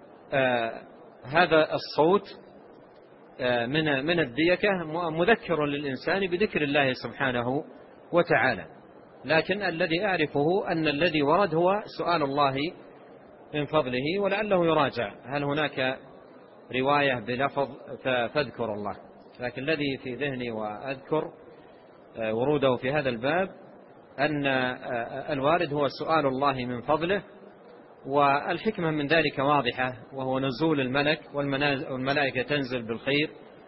هذا الصوت من الديكة مذكر للإنسان بذكر الله سبحانه وتعالى. لكن الذي أعرفه أن الذي ورد هو سؤال الله من فضله، ولعله يراجع هل هناك رواية بلفظ فاذكر الله. لكن الذي في ذهني وأذكر وروده في هذا الباب أن الوارد هو سؤال الله من فضله، والحكمة من ذلك واضحة، وهو نزول الملك والملائكة تنزل بالخير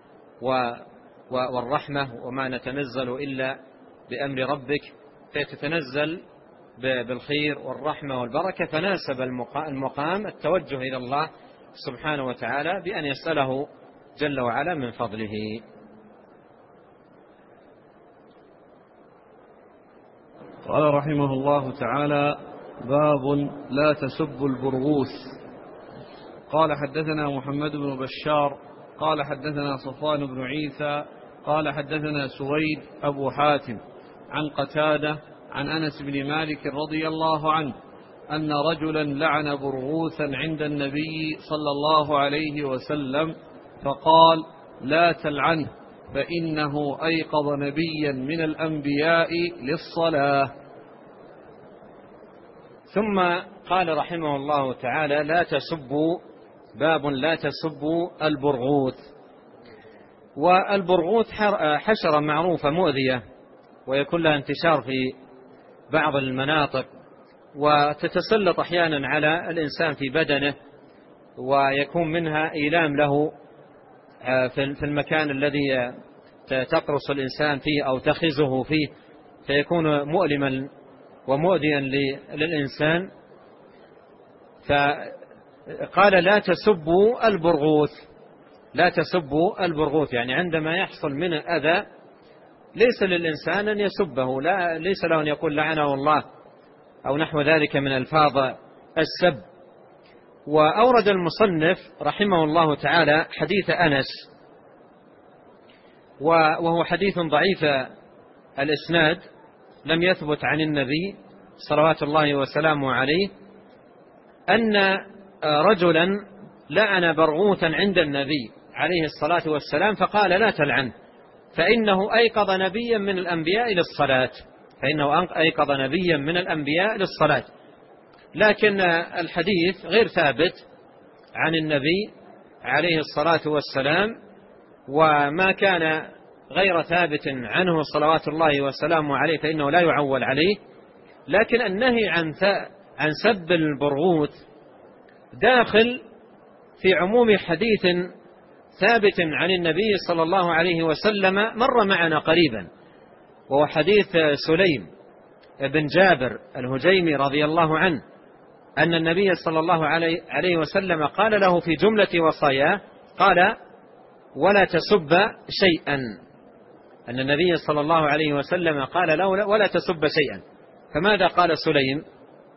والرحمة، وما نتنزل إلا بأمر ربك، فتتنزل بالخير والرحمة والبركة، فناسب المقام التوجه إلى الله سبحانه وتعالى بأن يسأله جل وعلا من فضله. قال رحمه الله تعالى: باب لا تسبوا البرغوث. قال حدثنا محمد بن بشار قال حدثنا صفوان بن عيسى قال حدثنا سويد أبو حاتم عن قتادة عن أنس بن مالك رضي الله عنه أن رجلا لعن برغوثا عند النبي صلى الله عليه وسلم فقال: لا تلعنه فإنه أيقظ نبيا من الأنبياء للصلاة. ثم قال رحمه الله تعالى: باب لا تسبوا البرغوث. والبرغوث حشرة معروفة مؤذية، ويكون لها انتشار في بعض المناطق، وتتسلط أحيانا على الإنسان في بدنه، ويكون منها إيلام له في المكان الذي تقرص الإنسان فيه أو تخزه فيه، فيكون مؤلما ومؤذيا للإنسان. فقال: لا تسبوا البرغوث. لا تسبوا البرغوث، يعني عندما يحصل منه أذى ليس للإنسان أن يسبه، ليس له أن يقول لعنه الله أو نحو ذلك من ألفاظ السب. وأورد المصنف رحمه الله تعالى حديث أنس، وهو حديث ضعيف الإسناد، لم يثبت عن النبي صلوات الله وسلامه عليه أن رجلا لعن برغوثا عند النبي عليه الصلاة والسلام فقال: لا تلعن فإنه أيقظ نبيا من الأنبياء للصلاة. لكن الحديث غير ثابت عن النبي عليه الصلاة والسلام، وما كان غير ثابت عنه صلوات الله وسلامه عليه فإنه لا يعول عليه. لكن النهي عن سب البرغوث داخل في عموم حديث ثابت عن النبي صلى الله عليه وسلم مر معنا قريبا، وهو حديث سليم بن جابر الهجيمي رضي الله عنه أن النبي صلى الله عليه وسلم قال له في جملة وصاياه، قال: ولا تسب شيئا. أن النبي صلى الله عليه وسلم قال له ولا تسب شيئا. فماذا قال سليم؟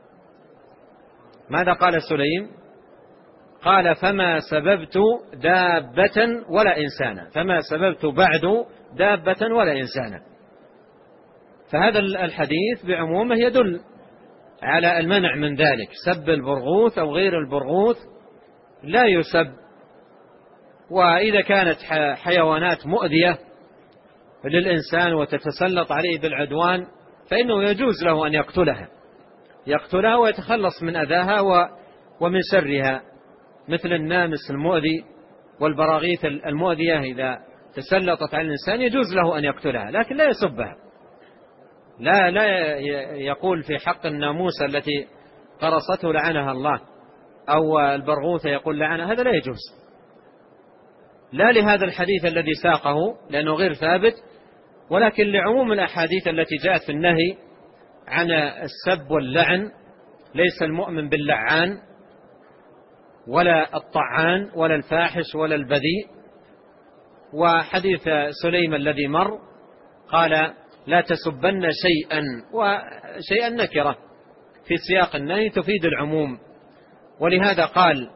ماذا قال سليم؟ قال فما سببت دابة ولا إنسانا، فما سببت بعد دابة ولا إنسانا. فهذا الحديث بعمومه يدل على المنع من ذلك. سب البرغوث أو غير البرغوث لا يسب. وإذا كانت حيوانات مؤذية للإنسان وتتسلط عليه بالعدوان فإنه يجوز له أن يقتلها ويتخلص من أذاها ومن شرها، مثل النامس المؤذي والبراغيث المؤذية إذا تسلطت على الإنسان يجوز له أن يقتلها، لكن لا يسبها. لا يقول في حق الناموسة التي قرصته لعنها الله، أو البرغوثة يقول لعنها، هذا لا يجوز. لا لهذا الحديث الذي ساقه لأنه غير ثابت، ولكن لعموم الأحاديث التي جاءت في النهي عن السب واللعن. ليس المؤمن باللعان ولا الطعان ولا الفاحش ولا البذيء. وحديث سليم الذي مر قال لا تسبن شيئا، وشيئا نكرة في سياق النهي تفيد العموم. ولهذا قال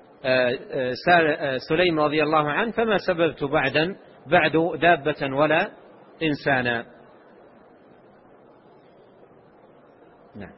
سليم رضي الله عنه فما سببت بعد دابة ولا إنسانا. نعم.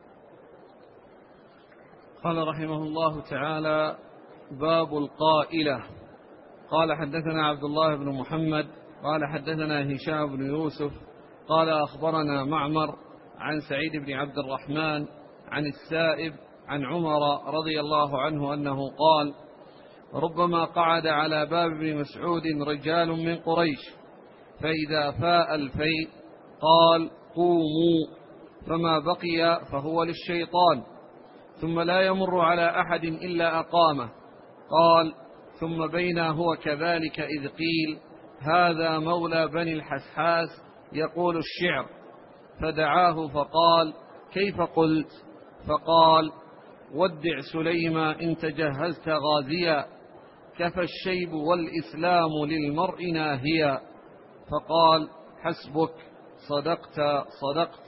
قال رحمه الله تعالى باب القائلة. قال حدثنا عبد الله بن محمد قال حدثنا هشام بن يوسف قال أخبرنا معمر عن سعيد بن عبد الرحمن عن السائب عن عمر رضي الله عنه أنه قال ربما قعد على باب ابن مسعود رجال من قريش فإذا فاء الفيء قال قوموا، فما بقي فهو للشيطان، ثم لا يمر على أحد إلا أقامه. قال ثم بينا هو كذلك إذ قيل هذا مولى بني الحسحاس يقول الشعر، فدعاه فقال كيف قلت؟ فقال ودع سليما إن تجهزت غازيا، كفى الشيب والإسلام للمرء ناهيا. فقال حسبك صدقت.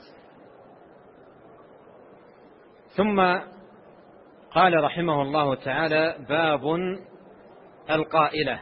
ثم قال رحمه الله تعالى باب القائلة.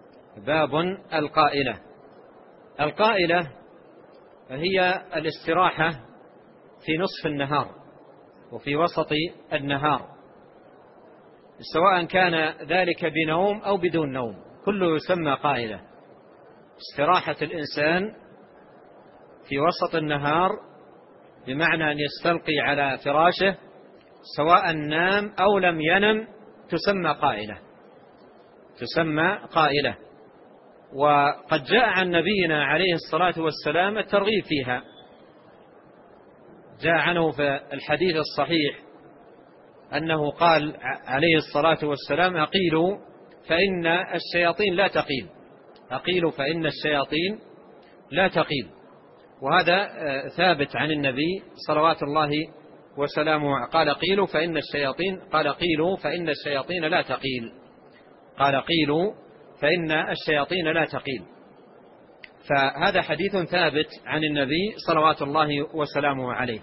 القائلة هي الاستراحة في نصف النهار وفي وسط النهار، سواء كان ذلك بنوم أو بدون نوم، كله يسمى قائلة. استراحة الإنسان في وسط النهار بمعنى أن يستلقي على فراشه سواء نام أو لم ينم تسمى قائلة. وقد جاء عن نبينا عليه الصلاة والسلام الترغيب فيها. جاء عنه في الحديث الصحيح أنه قال عليه الصلاة والسلام أقيلوا فإن الشياطين لا تقيل. وهذا ثابت عن النبي صلوات الله وسلامه. قال قيلوا فإن الشياطين لا تقيل. فهذا حديث ثابت عن النبي صلوات الله وسلامه عليه.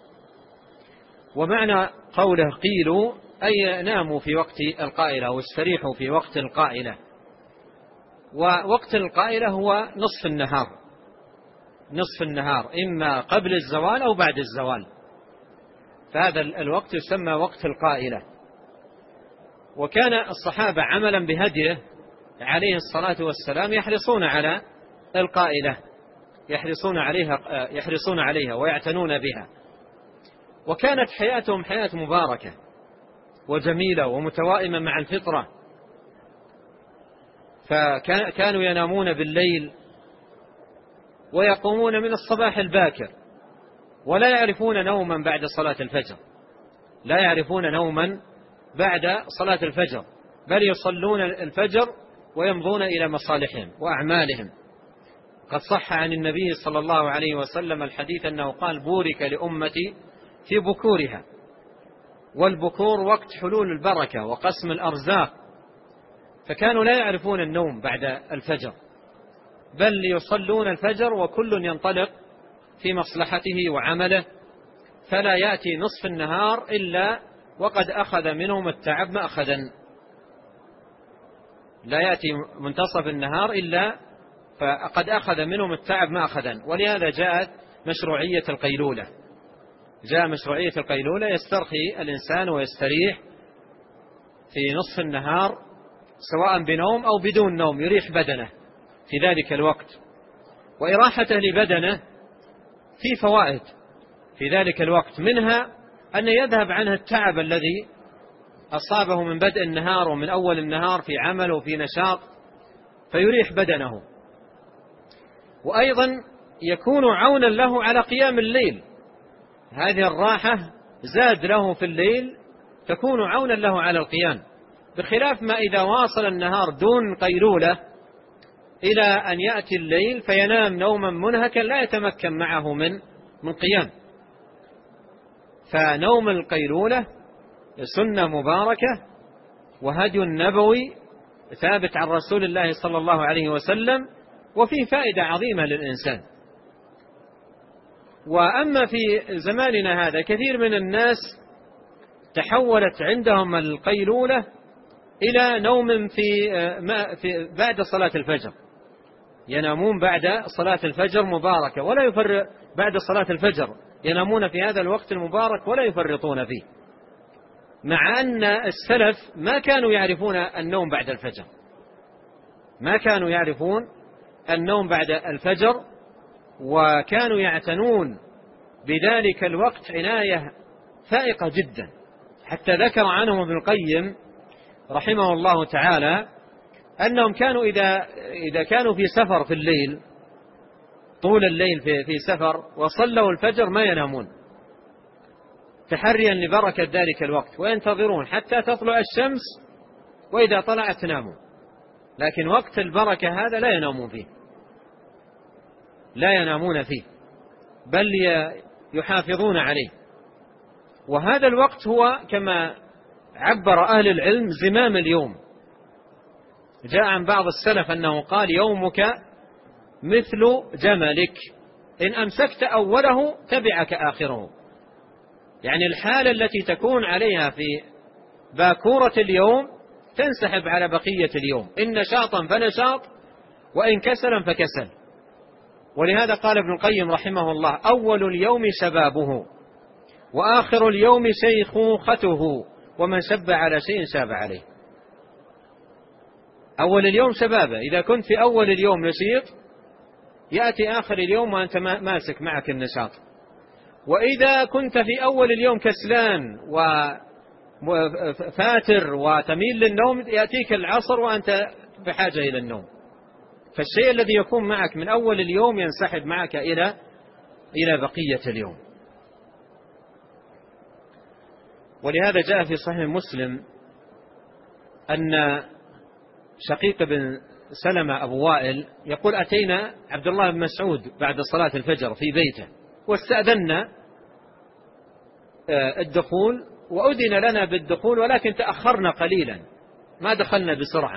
ومعنى قوله قيلوا أي ناموا في وقت القائلة أو استريحوا في وقت القائلة. ووقت القائلة هو نصف النهار إما قبل الزوال أو بعد الزوال، فهذا الوقت يسمى وقت القائلة. وكان الصحابة عملا بهديه عليه الصلاة والسلام يحرصون على القائلة، يحرصون عليها ويعتنون بها. وكانت حياتهم حياة مباركة وجميلة ومتوائمة مع الفطرة، فكانوا ينامون بالليل ويقومون من الصباح الباكر، ولا يعرفون نوما بعد صلاة الفجر، بل يصلون الفجر ويمضون إلى مصالحهم وأعمالهم. قد صح عن النبي صلى الله عليه وسلم الحديث أنه قال بورك لأمتي في بكورها. والبكور وقت حلول البركة وقسم الأرزاق، فكانوا لا يعرفون النوم بعد الفجر، بل يصلون الفجر وكل ينطلق في مصلحته وعمله، فلا يأتي نصف النهار إلا وقد أخذ منهم التعب مأخذا، لا يأتي منتصف النهار إلا فقد أخذ منهم التعب مأخذا. ولهذا جاءت مشروعية القيلولة، جاء مشروعية القيلولة، يسترخي الإنسان ويستريح في نصف النهار سواء بنوم أو بدون نوم، يريح بدنه في ذلك الوقت. وإراحته لبدنه في فوائد في ذلك الوقت، منها أن يذهب عنه التعب الذي أصابه من بدء النهار ومن أول النهار في عمل وفي نشاط، فيريح بدنه. وأيضا يكون عونا له على قيام الليل، هذه الراحة زاد له في الليل تكون عونا له على القيام، بخلاف ما إذا واصل النهار دون قيلولة إلى أن يأتي الليل فينام نوما منهكا لا يتمكن معه من قيام. فنوم القيلولة سنة مباركة وهدي نبوي ثابت عن رسول الله صلى الله عليه وسلم، وفيه فائدة عظيمة للإنسان. وأما في زماننا هذا كثير من الناس تحولت عندهم القيلولة إلى نوم في بعد صلاة الفجر، ينامون بعد صلاة الفجر مباركة ولا يفرط، بعد صلاة الفجر ينامون في هذا الوقت المبارك ولا يفرطون فيه، مع أن السلف ما كانوا يعرفون النوم بعد الفجر، ما كانوا يعرفون النوم بعد الفجر، وكانوا يعتنون بذلك الوقت عناية فائقة جدا. حتى ذكر عنهم ابن القيم رحمه الله تعالى أنهم كانوا إذا كانوا في سفر في الليل طول الليل في سفر وصلوا الفجر ما ينامون تحريا لبركة ذلك الوقت، وينتظرون حتى تطلع الشمس وإذا طلعت ناموا، لكن وقت البركة هذا لا ينامون فيه، لا ينامون فيه بل يحافظون عليه. وهذا الوقت هو كما عبر أهل العلم زمام اليوم. جاء عن بعض السلف أنه قال: يومك مثل جملك إن أمسكت أوله تبعك آخره، يعني الحالة التي تكون عليها في باكورة اليوم تنسحب على بقية اليوم، إن نشاطا فنشاط وإن كسلا فكسل. ولهذا قال ابن القيم رحمه الله: أول اليوم شبابه وآخر اليوم شيخوخته ومن شب على شيء شاب عليه. أول اليوم شبابه، إذا كنت في أول اليوم نشيط يأتي آخر اليوم وأنت ماسك معك النشاط، وإذا كنت في أول اليوم كسلان وفاتر وتميل للنوم يأتيك العصر وأنت بحاجة إلى النوم. فالشيء الذي يكون معك من أول اليوم ينسحب معك إلى بقية اليوم. ولهذا جاء في صحيح مسلم أن شقيق بن سلمة أبو وائل يقول: أتينا عبد الله بن مسعود بعد صلاة الفجر في بيته واستأذنا الدخول، وأذن لنا بالدخول ولكن تأخرنا قليلا ما دخلنا بسرعة،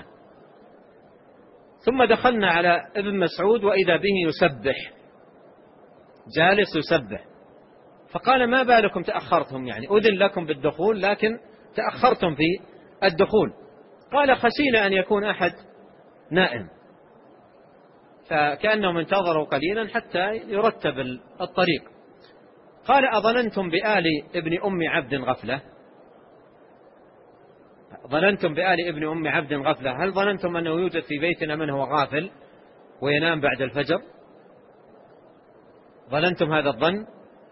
ثم دخلنا على ابن مسعود وإذا به يسبح جالس يسبح، فقال: ما بالكم تأخرتم؟ يعني أذن لكم بالدخول لكن تأخرتم في الدخول. قال: خشينا أن يكون أحد نائم، فكأنهم انتظروا قليلا حتى يرتب الطريق. قال: أظننتم بآل ابن أم عبد غفلة؟ ظننتم بآل ابن أم عبد غفلة؟ هل ظننتم أنه يوجد في بيتنا من هو غافل وينام بعد الفجر؟ ظننتم هذا الظن؟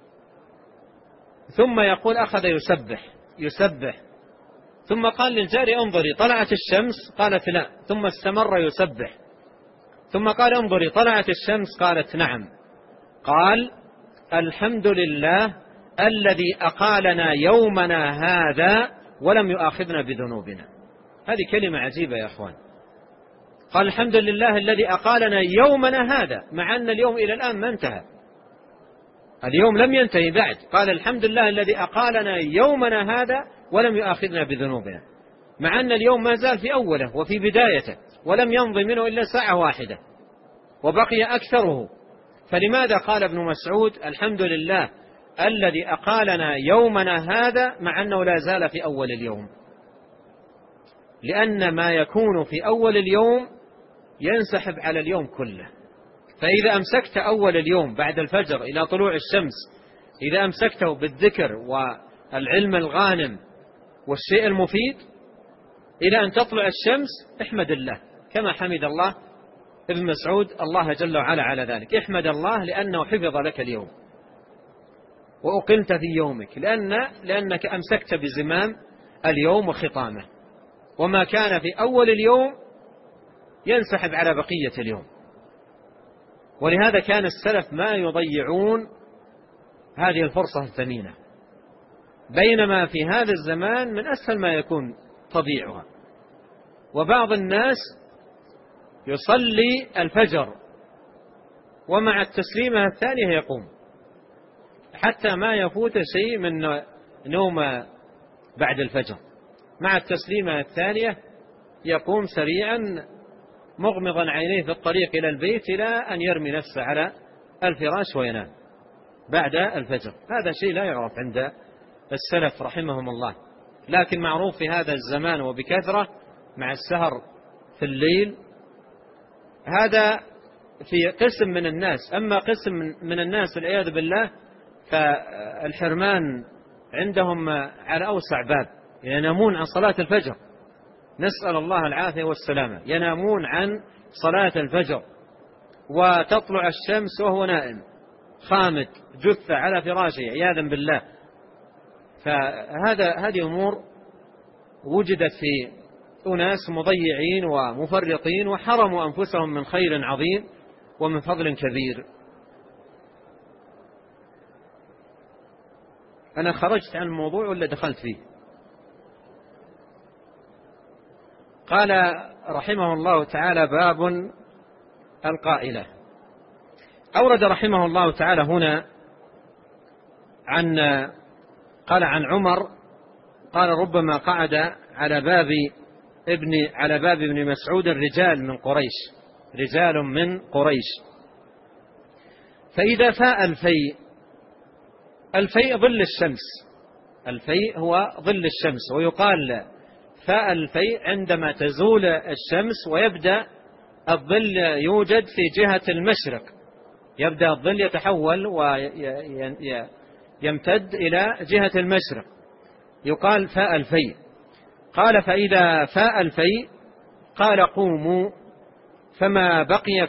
ثم يقول: أخذ يسبح ثم قال للجاري: انظري طلعت الشمس؟ قالت: لا. ثم استمر يسبح ثم قال: انظري طلعت الشمس؟ قالت: نعم. قال: الحمد لله الذي أقالنا يومنا هذا ولم يؤاخذنا بذنوبنا. هذه كلمة عجيبة يا أخوان. قال: الحمد لله الذي أقالنا يومنا هذا، مع أن اليوم إلى الآن ما انتهى، اليوم لم ينتهي بعد. قال: الحمد لله الذي أقالنا يومنا هذا ولم يؤاخذنا بذنوبنا، مع أن اليوم ما زال في أوله وفي بدايته ولم يمضي منه إلا ساعة واحدة. وبقي أكثره. فلماذا قال ابن مسعود الحمد لله الذي أقالنا يومنا هذا مع أنه لا زال في أول اليوم؟ لأن ما يكون في أول اليوم ينسحب على اليوم كله. فإذا أمسكت أول اليوم بعد الفجر إلى طلوع الشمس، إذا أمسكته بالذكر والعلم الغانم والشيء المفيد إلى أن تطلع الشمس، احمد الله كما حمد الله ابن مسعود الله جل وعلا على ذلك. احمد الله لأنه حفظ لك اليوم وأقلت في يومك، لأنك أمسكت بزمام اليوم وخطامه، وما كان في أول اليوم ينسحب على بقية اليوم. ولهذا كان السلف ما يضيعون هذه الفرصة الثمينة، بينما في هذا الزمان من أسهل ما يكون تضييعها. وبعض الناس يصلي الفجر ومع التسليمة الثانية يقوم، حتى ما يفوت شيء من نوم بعد الفجر، مع التسليمة الثانية يقوم سريعا مغمضا عينيه في الطريق إلى البيت إلى أن يرمي نفسه على الفراش وينام بعد الفجر. هذا شيء لا يعرف عند السلف رحمهم الله، لكن معروف في هذا الزمان وبكثرة مع السهر في الليل. هذا في قسم من الناس. أما قسم من الناس والعياذ بالله فالحرمان عندهم على أوسع باب، ينامون عن صلاة الفجر، نسأل الله العافية والسلامة، ينامون عن صلاة الفجر وتطلع الشمس وهو نائم خامد جثة على فراشه عياذا بالله. هذه أمور وجدت في أناس مضيعين ومفرطين وحرموا أنفسهم من خير عظيم ومن فضل كبير. أنا خرجت عن الموضوع ولا دخلت فيه؟ قال رحمه الله تعالى باب القائلة. أورد رحمه الله تعالى هنا قال عن عمر قال ربما قعد على باب ابن مسعود رجال من قريش فإذا فاء الفيء ظل الشمس، الفيء هو ظل الشمس، ويقال فاء الفيء عندما تزول الشمس ويبدأ الظل يوجد في جهة المشرق، يبدأ الظل يتحول ويمتد إلى جهة المشرق، يقال فاء الفيء. قال فإذا فاء الفيء قال قوموا فما بقي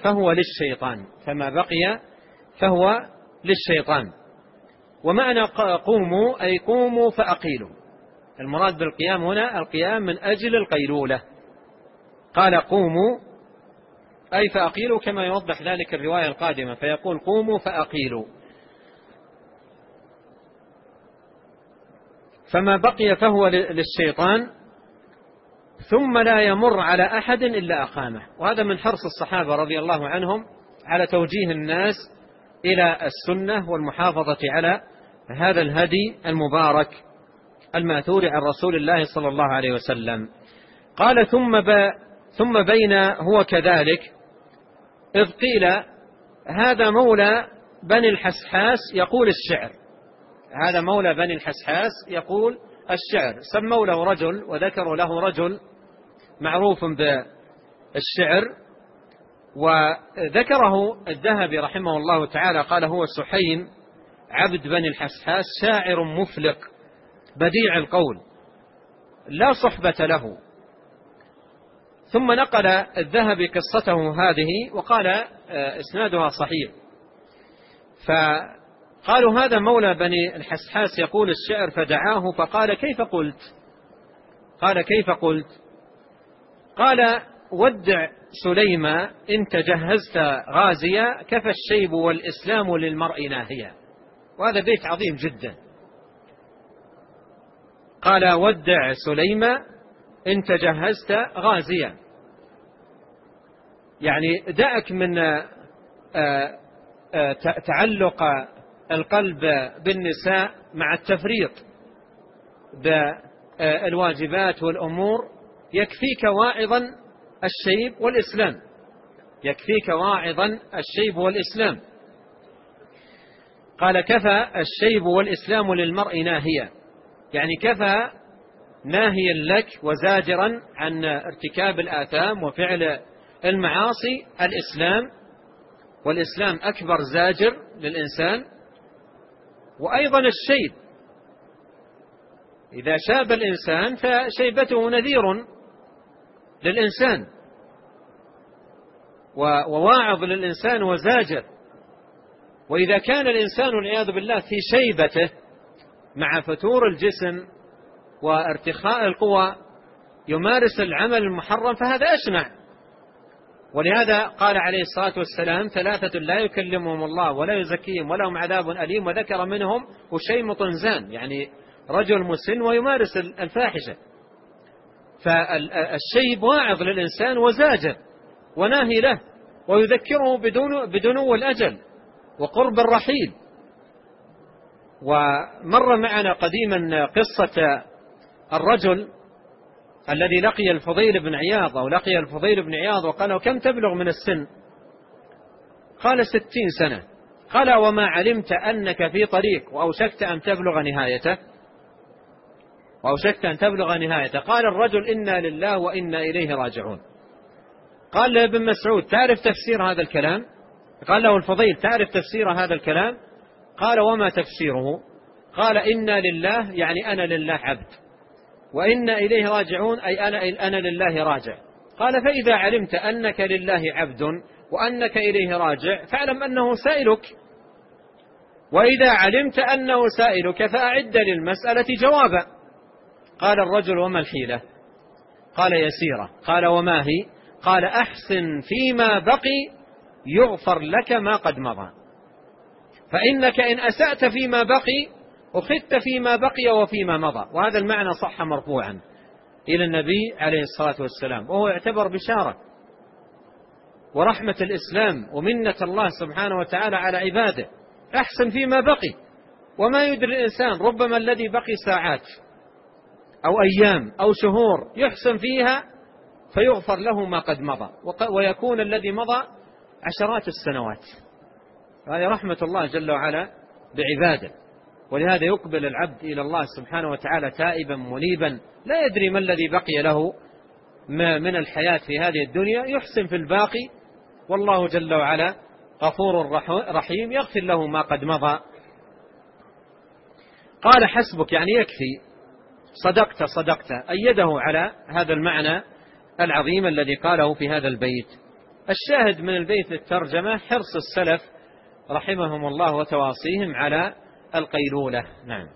فهو للشيطان. ومعنى قوموا أي قوموا فأقيلوا، المراد بالقيام هنا القيام من أجل القيلولة. قال قوموا أي فأقيلوا، كما يوضح ذلك الرواية القادمة، فيقول قوموا فأقيلوا. فما بقي فهو للشيطان ثم لا يمر على أحد إلا أقامه. وهذا من حرص الصحابة رضي الله عنهم على توجيه الناس إلى السنة والمحافظة على هذا الهدي المبارك الماثور عن رسول الله صلى الله عليه وسلم. قال ثم بين هو كذلك إذ قيل هذا مولى بني الحسحاس يقول الشعر، هذا مولى بني الحسحاس يقول الشعر، سموا له رجل وذكروا له رجل معروف بالشعر، وذكره الذهبي رحمه الله تعالى قال هو سحيم عبد بني الحسحاس، شاعر مفلق بديع القول لا صحبة له. ثم نقل الذهبي قصته هذه وقال إسنادها صحيح. فقالوا هذا مولى بني الحسحاس يقول الشعر، فدعاه فقال كيف قلت؟ قال ودع سليما إن تجهزت غازيا كفى الشيب والإسلام للمرء ناهيا. وهذا بيت عظيم جدا. قال ودع سليما إن تجهزت غازيا، يعني دعك من تعلق القلب بالنساء مع التفريط بالواجبات والأمور، يكفيك واعظا الشيب والإسلام. يكفيك واعظا الشيب والإسلام. قال كفى الشيب والإسلام للمرء ناهيا، يعني كفى ناهيا لك وزاجرا عن ارتكاب الآثام وفعل المعاصي الإسلام، والإسلام أكبر زاجر للإنسان. وأيضا الشيب، إذا شاب الإنسان فشيبته نذير للإنسان وواعظ للإنسان وزاجر. وإذا كان الإنسان والعياذ بالله في شيبته مع فتور الجسم وارتخاء القوى يمارس العمل المحرم فهذا أشنع. ولهذا قال عليه الصلاة والسلام: 3 لا يكلمهم الله ولا يزكيهم ولهم عذاب أليم، وذكر منهم وشيمط زان، يعني رجل مسن ويمارس الفاحشة. فالشيب واعظ للإنسان وزاجر وناهي له، ويذكره بدنو الأجل وقرب الرحيل. ومر معنا قديما قصة الرجل الذي لقي الفضيل بن عياض أو لقي الفضيل بن عياض وقال له: كم تبلغ من السن؟ قال: 60 سنة. قال: وما علمت أنك في طريق وأوشكت أن تبلغ نهايته؟ وأوشكت أن تبلغ نهايته. قال الرجل: إنا لله وإنا إليه راجعون. قال له ابن مسعود: تعرف تفسير هذا الكلام؟ قال له الفضيل: تعرف تفسير هذا الكلام؟ قال: وما تفسيره؟ قال: إنا لله يعني أنا لله عبد، وإنا إليه راجعون أي أنا لله راجع. قال: فإذا علمت أنك لله عبد وأنك إليه راجع فاعلم أنه سائلك، وإذا علمت أنه سائلك فأعد للمسألة جوابا. قال الرجل: وما الحيلة؟ قال: يسيرة. قال: وما هي؟ قال: أحسن فيما بقي يغفر لك ما قد مضى، فإنك إن أسأت فيما بقي أخذت فيما بقي وفيما مضى. وهذا المعنى صح مرفوعا إلى النبي عليه الصلاة والسلام، وهو يعتبر بشارة ورحمة الإسلام ومنة الله سبحانه وتعالى على عباده. أحسن فيما بقي، وما يدري الإنسان ربما الذي بقي ساعات أو أيام أو شهور يحسن فيها فيغفر له ما قد مضى، ويكون الذي مضى عشرات السنوات. هذه رحمة الله جل وعلا بعباده. ولهذا يقبل العبد إلى الله سبحانه وتعالى تائبا منيبا، لا يدري ما الذي بقي له من الحياة في هذه الدنيا، يحسن في الباقي، والله جل وعلا غفور رحيم يغفر له ما قد مضى. قال: حسبك يعني يكفي، صدقت. أيده على هذا المعنى العظيم الذي قاله في هذا البيت. الشاهد من البيت الترجمة حرص السلف رحمهم الله وتواصيهم على القيلولة. نعم.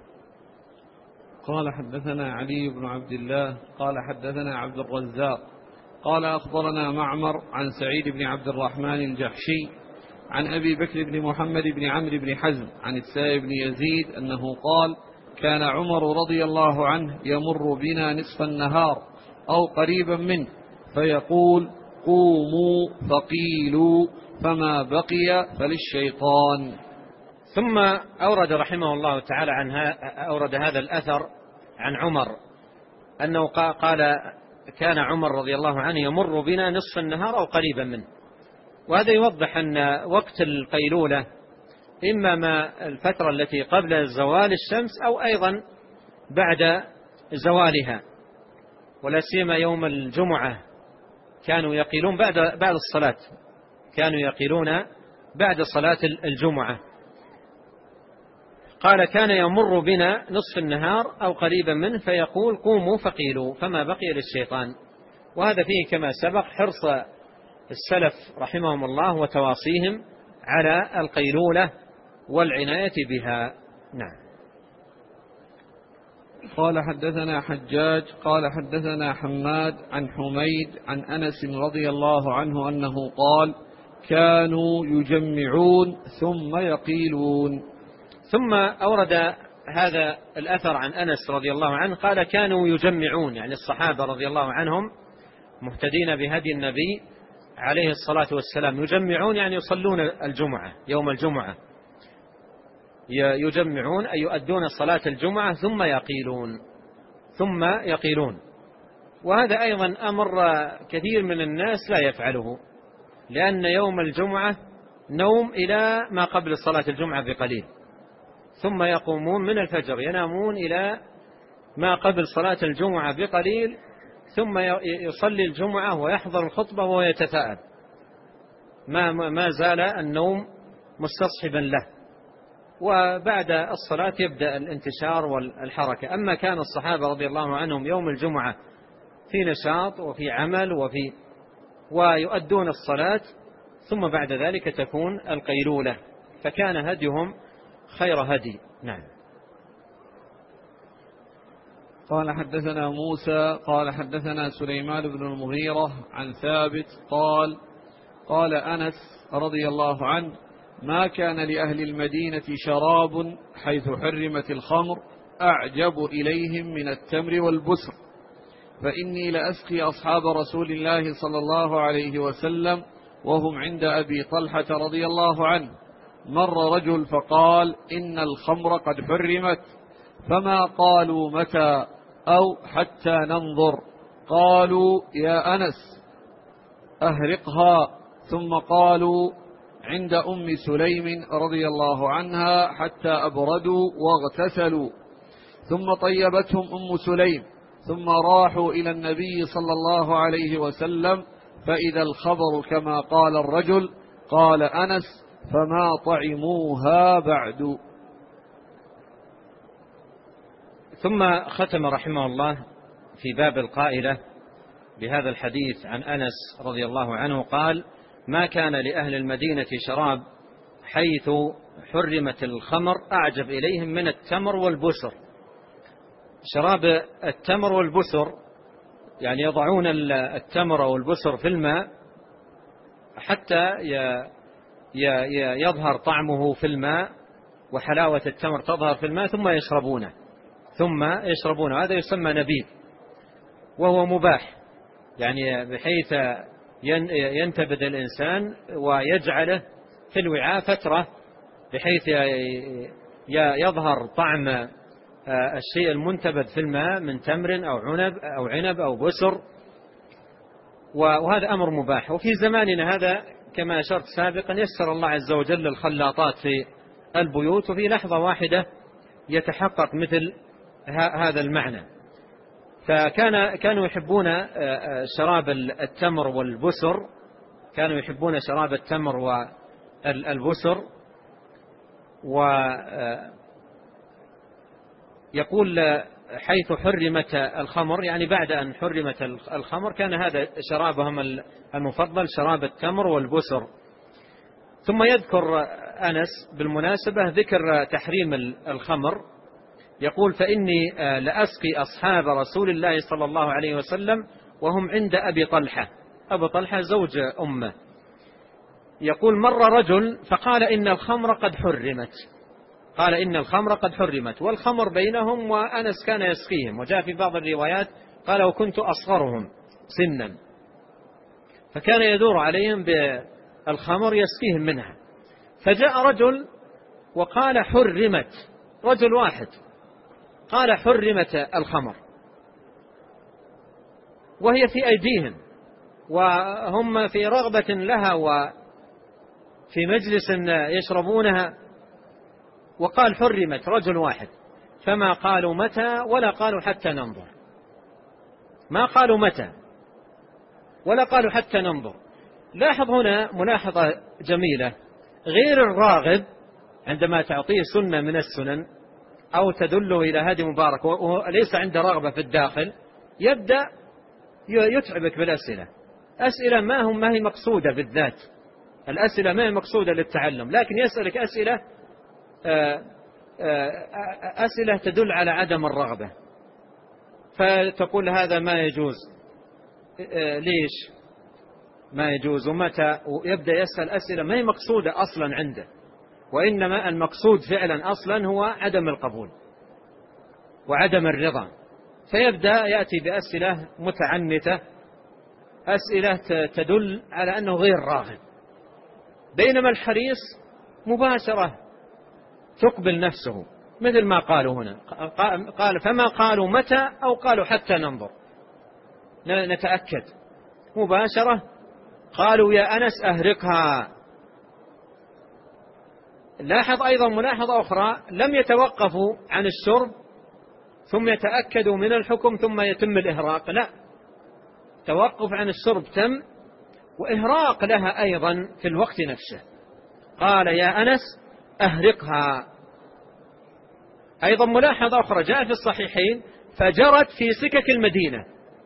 قال: حدثنا علي بن عبد الله قال حدثنا عبد الرزاق قال أخبرنا معمر عن سعيد بن عبد الرحمن الجحشي عن أبي بكر بن محمد بن عمرو بن حزم عن السائب بن يزيد أنه قال: كان عمر رضي الله عنه يمر بنا نصف النهار أو قريبا منه فيقول: قوموا فقيلوا فما بقي فللشيطان. ثم أورد رحمه الله تعالى أورد هذا الأثر عن عمر أنه قال: كان عمر رضي الله عنه يمر بنا نصف النهار أو قريبا منه. وهذا يوضح أن وقت القيلولة إما ما الفترة التي قبل زوال الشمس أو أيضا بعد زوالها، ولا سيما يوم الجمعة كانوا يقيلون بعد الصلاة، كانوا يقيلون بعد صلاة الجمعة. قال: كان يمر بنا نصف النهار أو قريبا منه فيقول: قوموا فقيلوا فما بقي للشيطان. وهذا فيه كما سبق حرص السلف رحمهم الله وتواصيهم على القيلولة والعناية بها. نعم. قال: حدثنا حجاج قال حدثنا حماد عن حميد عن أنس رضي الله عنه أنه قال: كانوا يجمعون ثم يقيلون. ثم أورد هذا الأثر عن أنس رضي الله عنه قال: كانوا يجمعون، يعني الصحابة رضي الله عنهم مهتدين بهدي النبي عليه الصلاة والسلام، يجمعون يعني يصلون الجمعة يوم الجمعة، يجمعون أي يؤدون صلاة الجمعة ثم يقيلون. وهذا أيضا أمر كثير من الناس لا يفعله، لأن يوم الجمعة نوم إلى ما قبل صلاة الجمعة بقليل، ثم يقومون من الفجر ينامون إلى ما قبل صلاة الجمعة بقليل، ثم يصلي الجمعة ويحضر الخطبة وهو يتثاءب، ما زال النوم مستصحبا له، وبعد الصلاة يبدأ الانتشار والحركة. أما كان الصحابة رضي الله عنهم يوم الجمعة في نشاط وفي عمل ويؤدون الصلاة، ثم بعد ذلك تكون القيلولة، فكان هديهم خير هدي. نعم. قال حدثنا موسى قال حدثنا سليمان بن المغيرة عن ثابت قال أنس رضي الله عنه: ما كان لأهل المدينة شراب حيث حرمت الخمر أعجب إليهم من التمر والبسر، فإني لأسقي أصحاب رسول الله صلى الله عليه وسلم وهم عند أبي طلحة رضي الله عنه. مر رجل فقال: إن الخمر قد حرمت، فما قالوا متى أو حتى ننظر. قالوا: يا أنس أهرقها. ثم قالوا: عند أم سليم رضي الله عنها حتى أبردوا واغتسلوا، ثم طيبتهم أم سليم، ثم راحوا إلى النبي صلى الله عليه وسلم، فإذا الخبر كما قال الرجل. قال أنس: فما طعموها بعد. ثم ختم رحمه الله في باب القائلة بهذا الحديث عن أنس رضي الله عنه قال: ما كان لأهل المدينة شراب حيث حرمت الخمر أعجب إليهم من التمر والبسر. شراب التمر والبسر يعني يضعون التمر والبسر في الماء حتى يظهر طعمه في الماء وحلاوة التمر تظهر في الماء، ثم يشربونه. هذا يسمى نبيذ، وهو مباح، يعني بحيث ينتبذ الإنسان ويجعله في الوعاء فترة بحيث يظهر طعم الشيء المنتبذ في الماء من تمر أو عنب أو بسر، وهذا أمر مباح. وفي زماننا هذا كما أشرت سابقا يسر الله عز وجل الخلاطات في البيوت، وفي لحظة واحدة يتحقق مثل هذا المعنى. فكانوا يحبون شراب التمر والبسر، كانوا يحبون شراب التمر والبسر. ويقول حيث حرمت الخمر، يعني بعد أن حرمت الخمر كان هذا شرابهم المفضل، شراب التمر والبسر. ثم يذكر أنس بالمناسبة ذكر تحريم الخمر، يقول: فإني لأسقي أصحاب رسول الله صلى الله عليه وسلم وهم عند أبي طلحة. أبو طلحة زوج أمه. يقول: مر رجل فقال: إن الخمر قد حرمت. قال: إن الخمر قد حرمت، والخمر بينهم وأنس كان يسقيهم. وجاء في بعض الروايات قال: وكنت أصغرهم سنا، فكان يدور عليهم بالخمر يسقيهم منها. فجاء رجل وقال: حرمت، رجل واحد قال: حرمت الخمر، وهي في أيديهم وهم في رغبة لها وفي مجلس يشربونها، وقال: حرمت، رجل واحد. فما قالوا متى ولا قالوا حتى ننظر، ما قالوا متى ولا قالوا حتى ننظر. لاحظ هنا ملاحظة جميلة: غير الراغب عندما تعطيه سنة من السنن أو تدله إلى هدي مبارك وليس عنده رغبة في الداخل، يبدأ يتعبك بالأسئلة. أسئلة ما هي مقصودة بالذات، الأسئلة ما هي مقصودة للتعلم، لكن يسألك أسئلة تدل على عدم الرغبة، فتقول هذا ما يجوز، ليش ما يجوز ومتى، ويبدأ يسأل أسئلة ما هي مقصودة أصلا عنده، وإنما المقصود فعلا أصلا هو عدم القبول وعدم الرضا. فيبدأ يأتي بأسئلة متعنتة، أسئلة تدل على أنه غير راغب، بينما الحريص مباشرة تقبل نفسه، مثل ما قالوا هنا. قال: فما قالوا متى أو قالوا حتى ننظر، نتأكد، مباشرة قالوا يا أنس أهرقها. لاحظ أيضا ملاحظة أخرى، لم يتوقفوا عن الشرب ثم يتأكدوا من الحكم ثم يتم الإهراق، لا، توقف عن الشرب تم وإهراق لها أيضا في الوقت نفسه. قال يا أنس أهرقها. أيضا ملاحظة أخرى جاء في الصحيحين فجرت في سكك المدينة.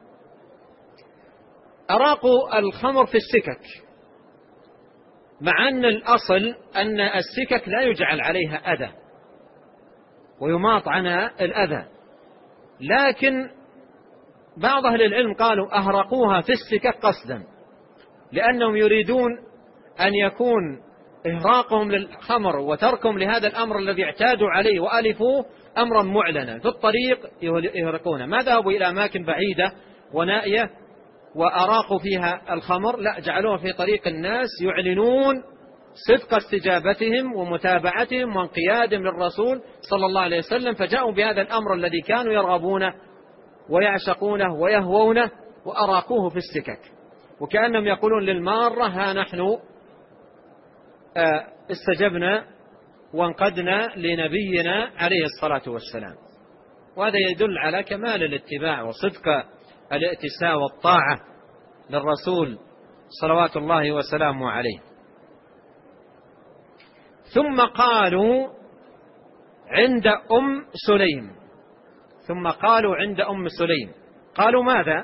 أراقوا الخمر في السكك، مع أن الأصل أن السكك لا يجعل عليها أذى ويماط عنها الأذى، لكن بعض أهل العلم قالوا أهرقوها في السكك قصدا، لأنهم يريدون أن يكون إهراقهم للخمر وتركهم لهذا الأمر الذي اعتادوا عليه وألفوه أمرا معلنا، في الطريق يهرقونه، ما ذهبوا إلى أماكن بعيدة ونائية وأراقوا فيها الخمر، لا، جعلوها في طريق الناس يعلنون صدق استجابتهم ومتابعتهم وانقيادهم للرسول صلى الله عليه وسلم، فجاءوا بهذا الأمر الذي كانوا يرغبونه ويعشقونه ويهوونه وأراقوه في السكك، وكأنهم يقولون للمارة ها نحن استجبنا وانقدنا لنبينا عليه الصلاة والسلام. وهذا يدل على كمال الاتباع وصدق الائتساء والطاعة للرسول صلوات الله وسلامه عليه. ثم قالوا عند أم سليم، ثم قالوا عند أم سليم، قالوا ماذا؟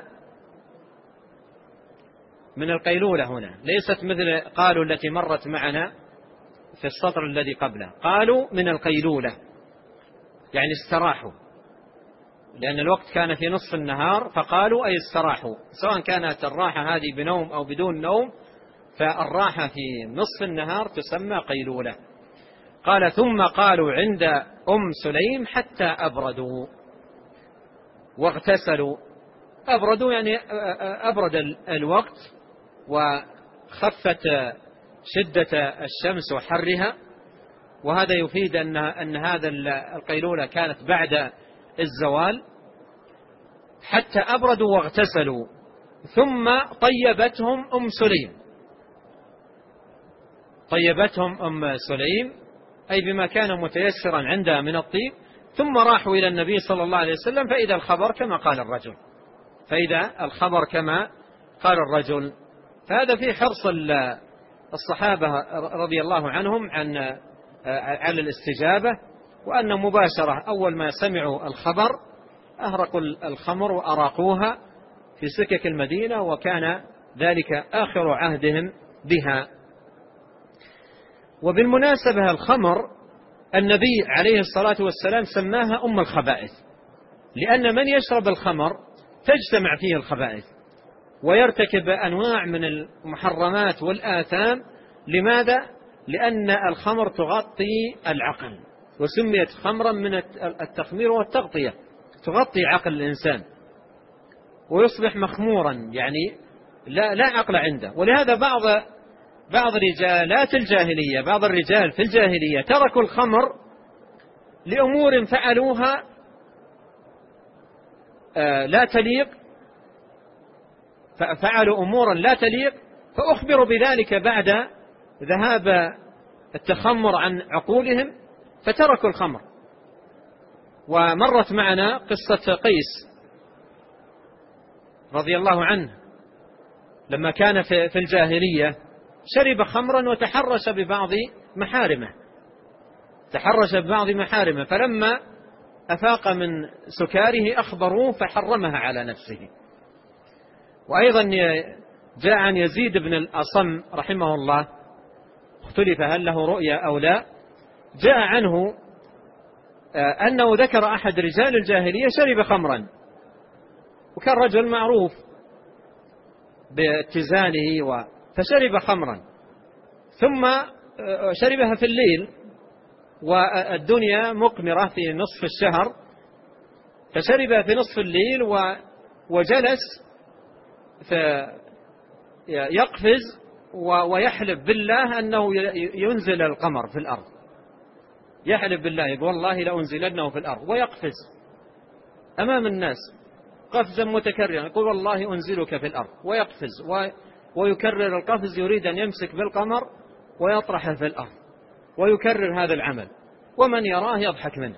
من القيلولة هنا، ليست مثل قالوا التي مرت معنا في السطر الذي قبله، قالوا من القيلولة يعني استراحوا، لأن الوقت كان في نصف النهار، فقالوا أي استراحوا، سواء كانت الراحة هذه بنوم أو بدون نوم، فالراحة في نصف النهار تسمى قيلولة. قال ثم قالوا عند أم سليم حتى أبردوا واغتسلوا. أبردوا يعني أبرد الوقت وخفت شدة الشمس وحرها، وهذا يفيد أن هذا القيلولة كانت بعد الزوال. حتى أبردوا واغتسلوا ثم طيبتهم أم سليم، طيبتهم أم سليم أي بما كان متيسرا عندها من الطيب، ثم راحوا إلى النبي صلى الله عليه وسلم فإذا الخبر كما قال الرجل، فإذا الخبر كما قال الرجل. فهذا في حرص الصحابة رضي الله عنهم على الاستجابة، وأن مباشرة أول ما سمعوا الخبر أهرقوا الخمر وأراقوها في سكك المدينة، وكان ذلك آخر عهدهم بها. وبالمناسبة الخمر النبي عليه الصلاة والسلام سماها أم الخبائث، لأن من يشرب الخمر تجتمع فيه الخبائث ويرتكب أنواع من المحرمات والآثام. لماذا؟ لأن الخمر تغطي العقل، وسميت خمرا من التخمير والتغطية، تغطي عقل الإنسان ويصبح مخمورا، يعني لا عقل عنده. ولهذا بعض رجالات الجاهلية، بعض الرجال في الجاهلية تركوا الخمر لأمور فعلوها لا تليق، فعلوا أمورا لا تليق، فأخبروا بذلك بعد ذهاب التخمر عن عقولهم فتركوا الخمر. ومرت معنا قصة قيس رضي الله عنه لما كان في الجاهلية شرب خمرا وتحرش ببعض محارمه، فلما أفاق من سكاره أخبروه فحرمها على نفسه. وأيضا جاء عن يزيد بن الأصم رحمه الله، اختلف هل له رؤيا أو لا، جاء عنه أنه ذكر أحد رجال الجاهلية شرب خمرا، وكان رجل معروف باتزانه فشرب خمرا، ثم شربها في الليل والدنيا مقمرة في نصف الشهر، فشربها في نصف الليل وجلس يقفز ويحلف بالله أنه ينزل القمر في الأرض، يحلف بالله يقول والله لأنزلنه في الأرض، ويقفز أمام الناس قفزا متكررا يقول والله أنزلك في الأرض، ويقفز ويكرر القفز، يريد أن يمسك بالقمر ويطرحه في الأرض، ويكرر هذا العمل، ومن يراه يضحك منه.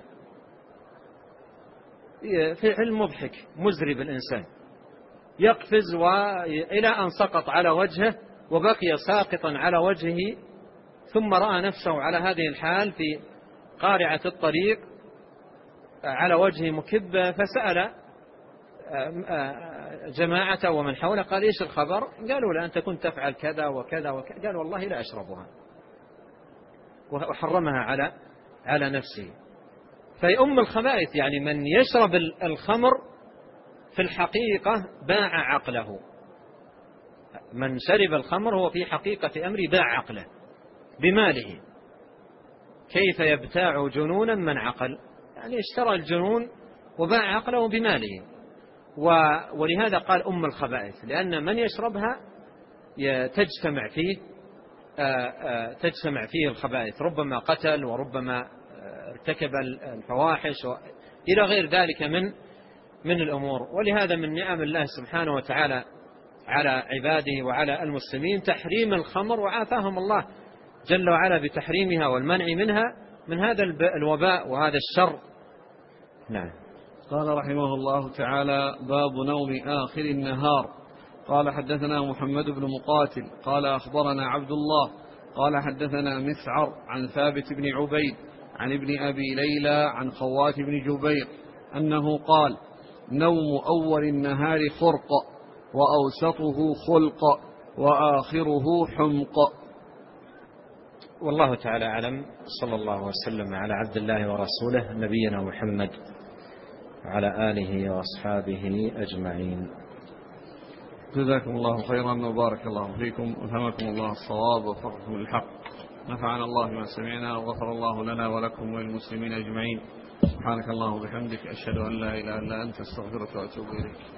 فعل مضحك مزري بالإنسان، يقفز إلى أن سقط على وجهه وبقي ساقطا على وجهه، ثم رأى نفسه على هذه الحال في قارعة الطريق على وجهه مكب، فسأل جماعة ومن حوله قال: إيش الخبر؟ قالوا: لا، أنت كنت تفعل كذا وكذا وكذا. قال: والله لا أشربها، وحرمها على نفسه. فيؤم الخبائث، يعني من يشرب الخمر في الحقيقة باع عقله. من شرب الخمر هو في حقيقة أمر باع عقله بماله. كيف يبتاع جنونا من عقل؟ يعني اشترى الجنون وباع عقله بماله. ولهذا قال أم الخبائث، لأن من يشربها تجتمع فيه الخبائث، ربما قتل، وربما ارتكب الفواحش إلى غير ذلك من الأمور. ولهذا من نعم الله سبحانه وتعالى على عباده وعلى المسلمين تحريم الخمر، وعافاهم الله جل وعلا بتحريمها والمنع منها من هذا الوباء وهذا الشر. نعم. قال رحمه الله تعالى: باب نوم آخر النهار. قال: حدثنا محمد بن مقاتل قال: أخبرنا عبد الله قال: حدثنا مسعر عن ثابت بن عبيد عن ابن أبي ليلى عن خوات بن جبير أنه قال: نوم أول النهار خرق، وأوسطه خلق، وآخره حمق. والله تعالى أعلم. صلى الله وسلم على عبد الله ورسوله نبينا محمد وعلى آله وأصحابه أجمعين. جزاكم الله خيرا وبارك الله فيكم، وفهمكم الله الصواب ووفقكم للحق. نفعنا الله ما سمعنا، وغفر الله لنا ولكم وللمسلمين أجمعين. سبحانك اللهم وبحمدك، أشهد أن لا إله إلا أنت، أستغفرك وأتوب إليك.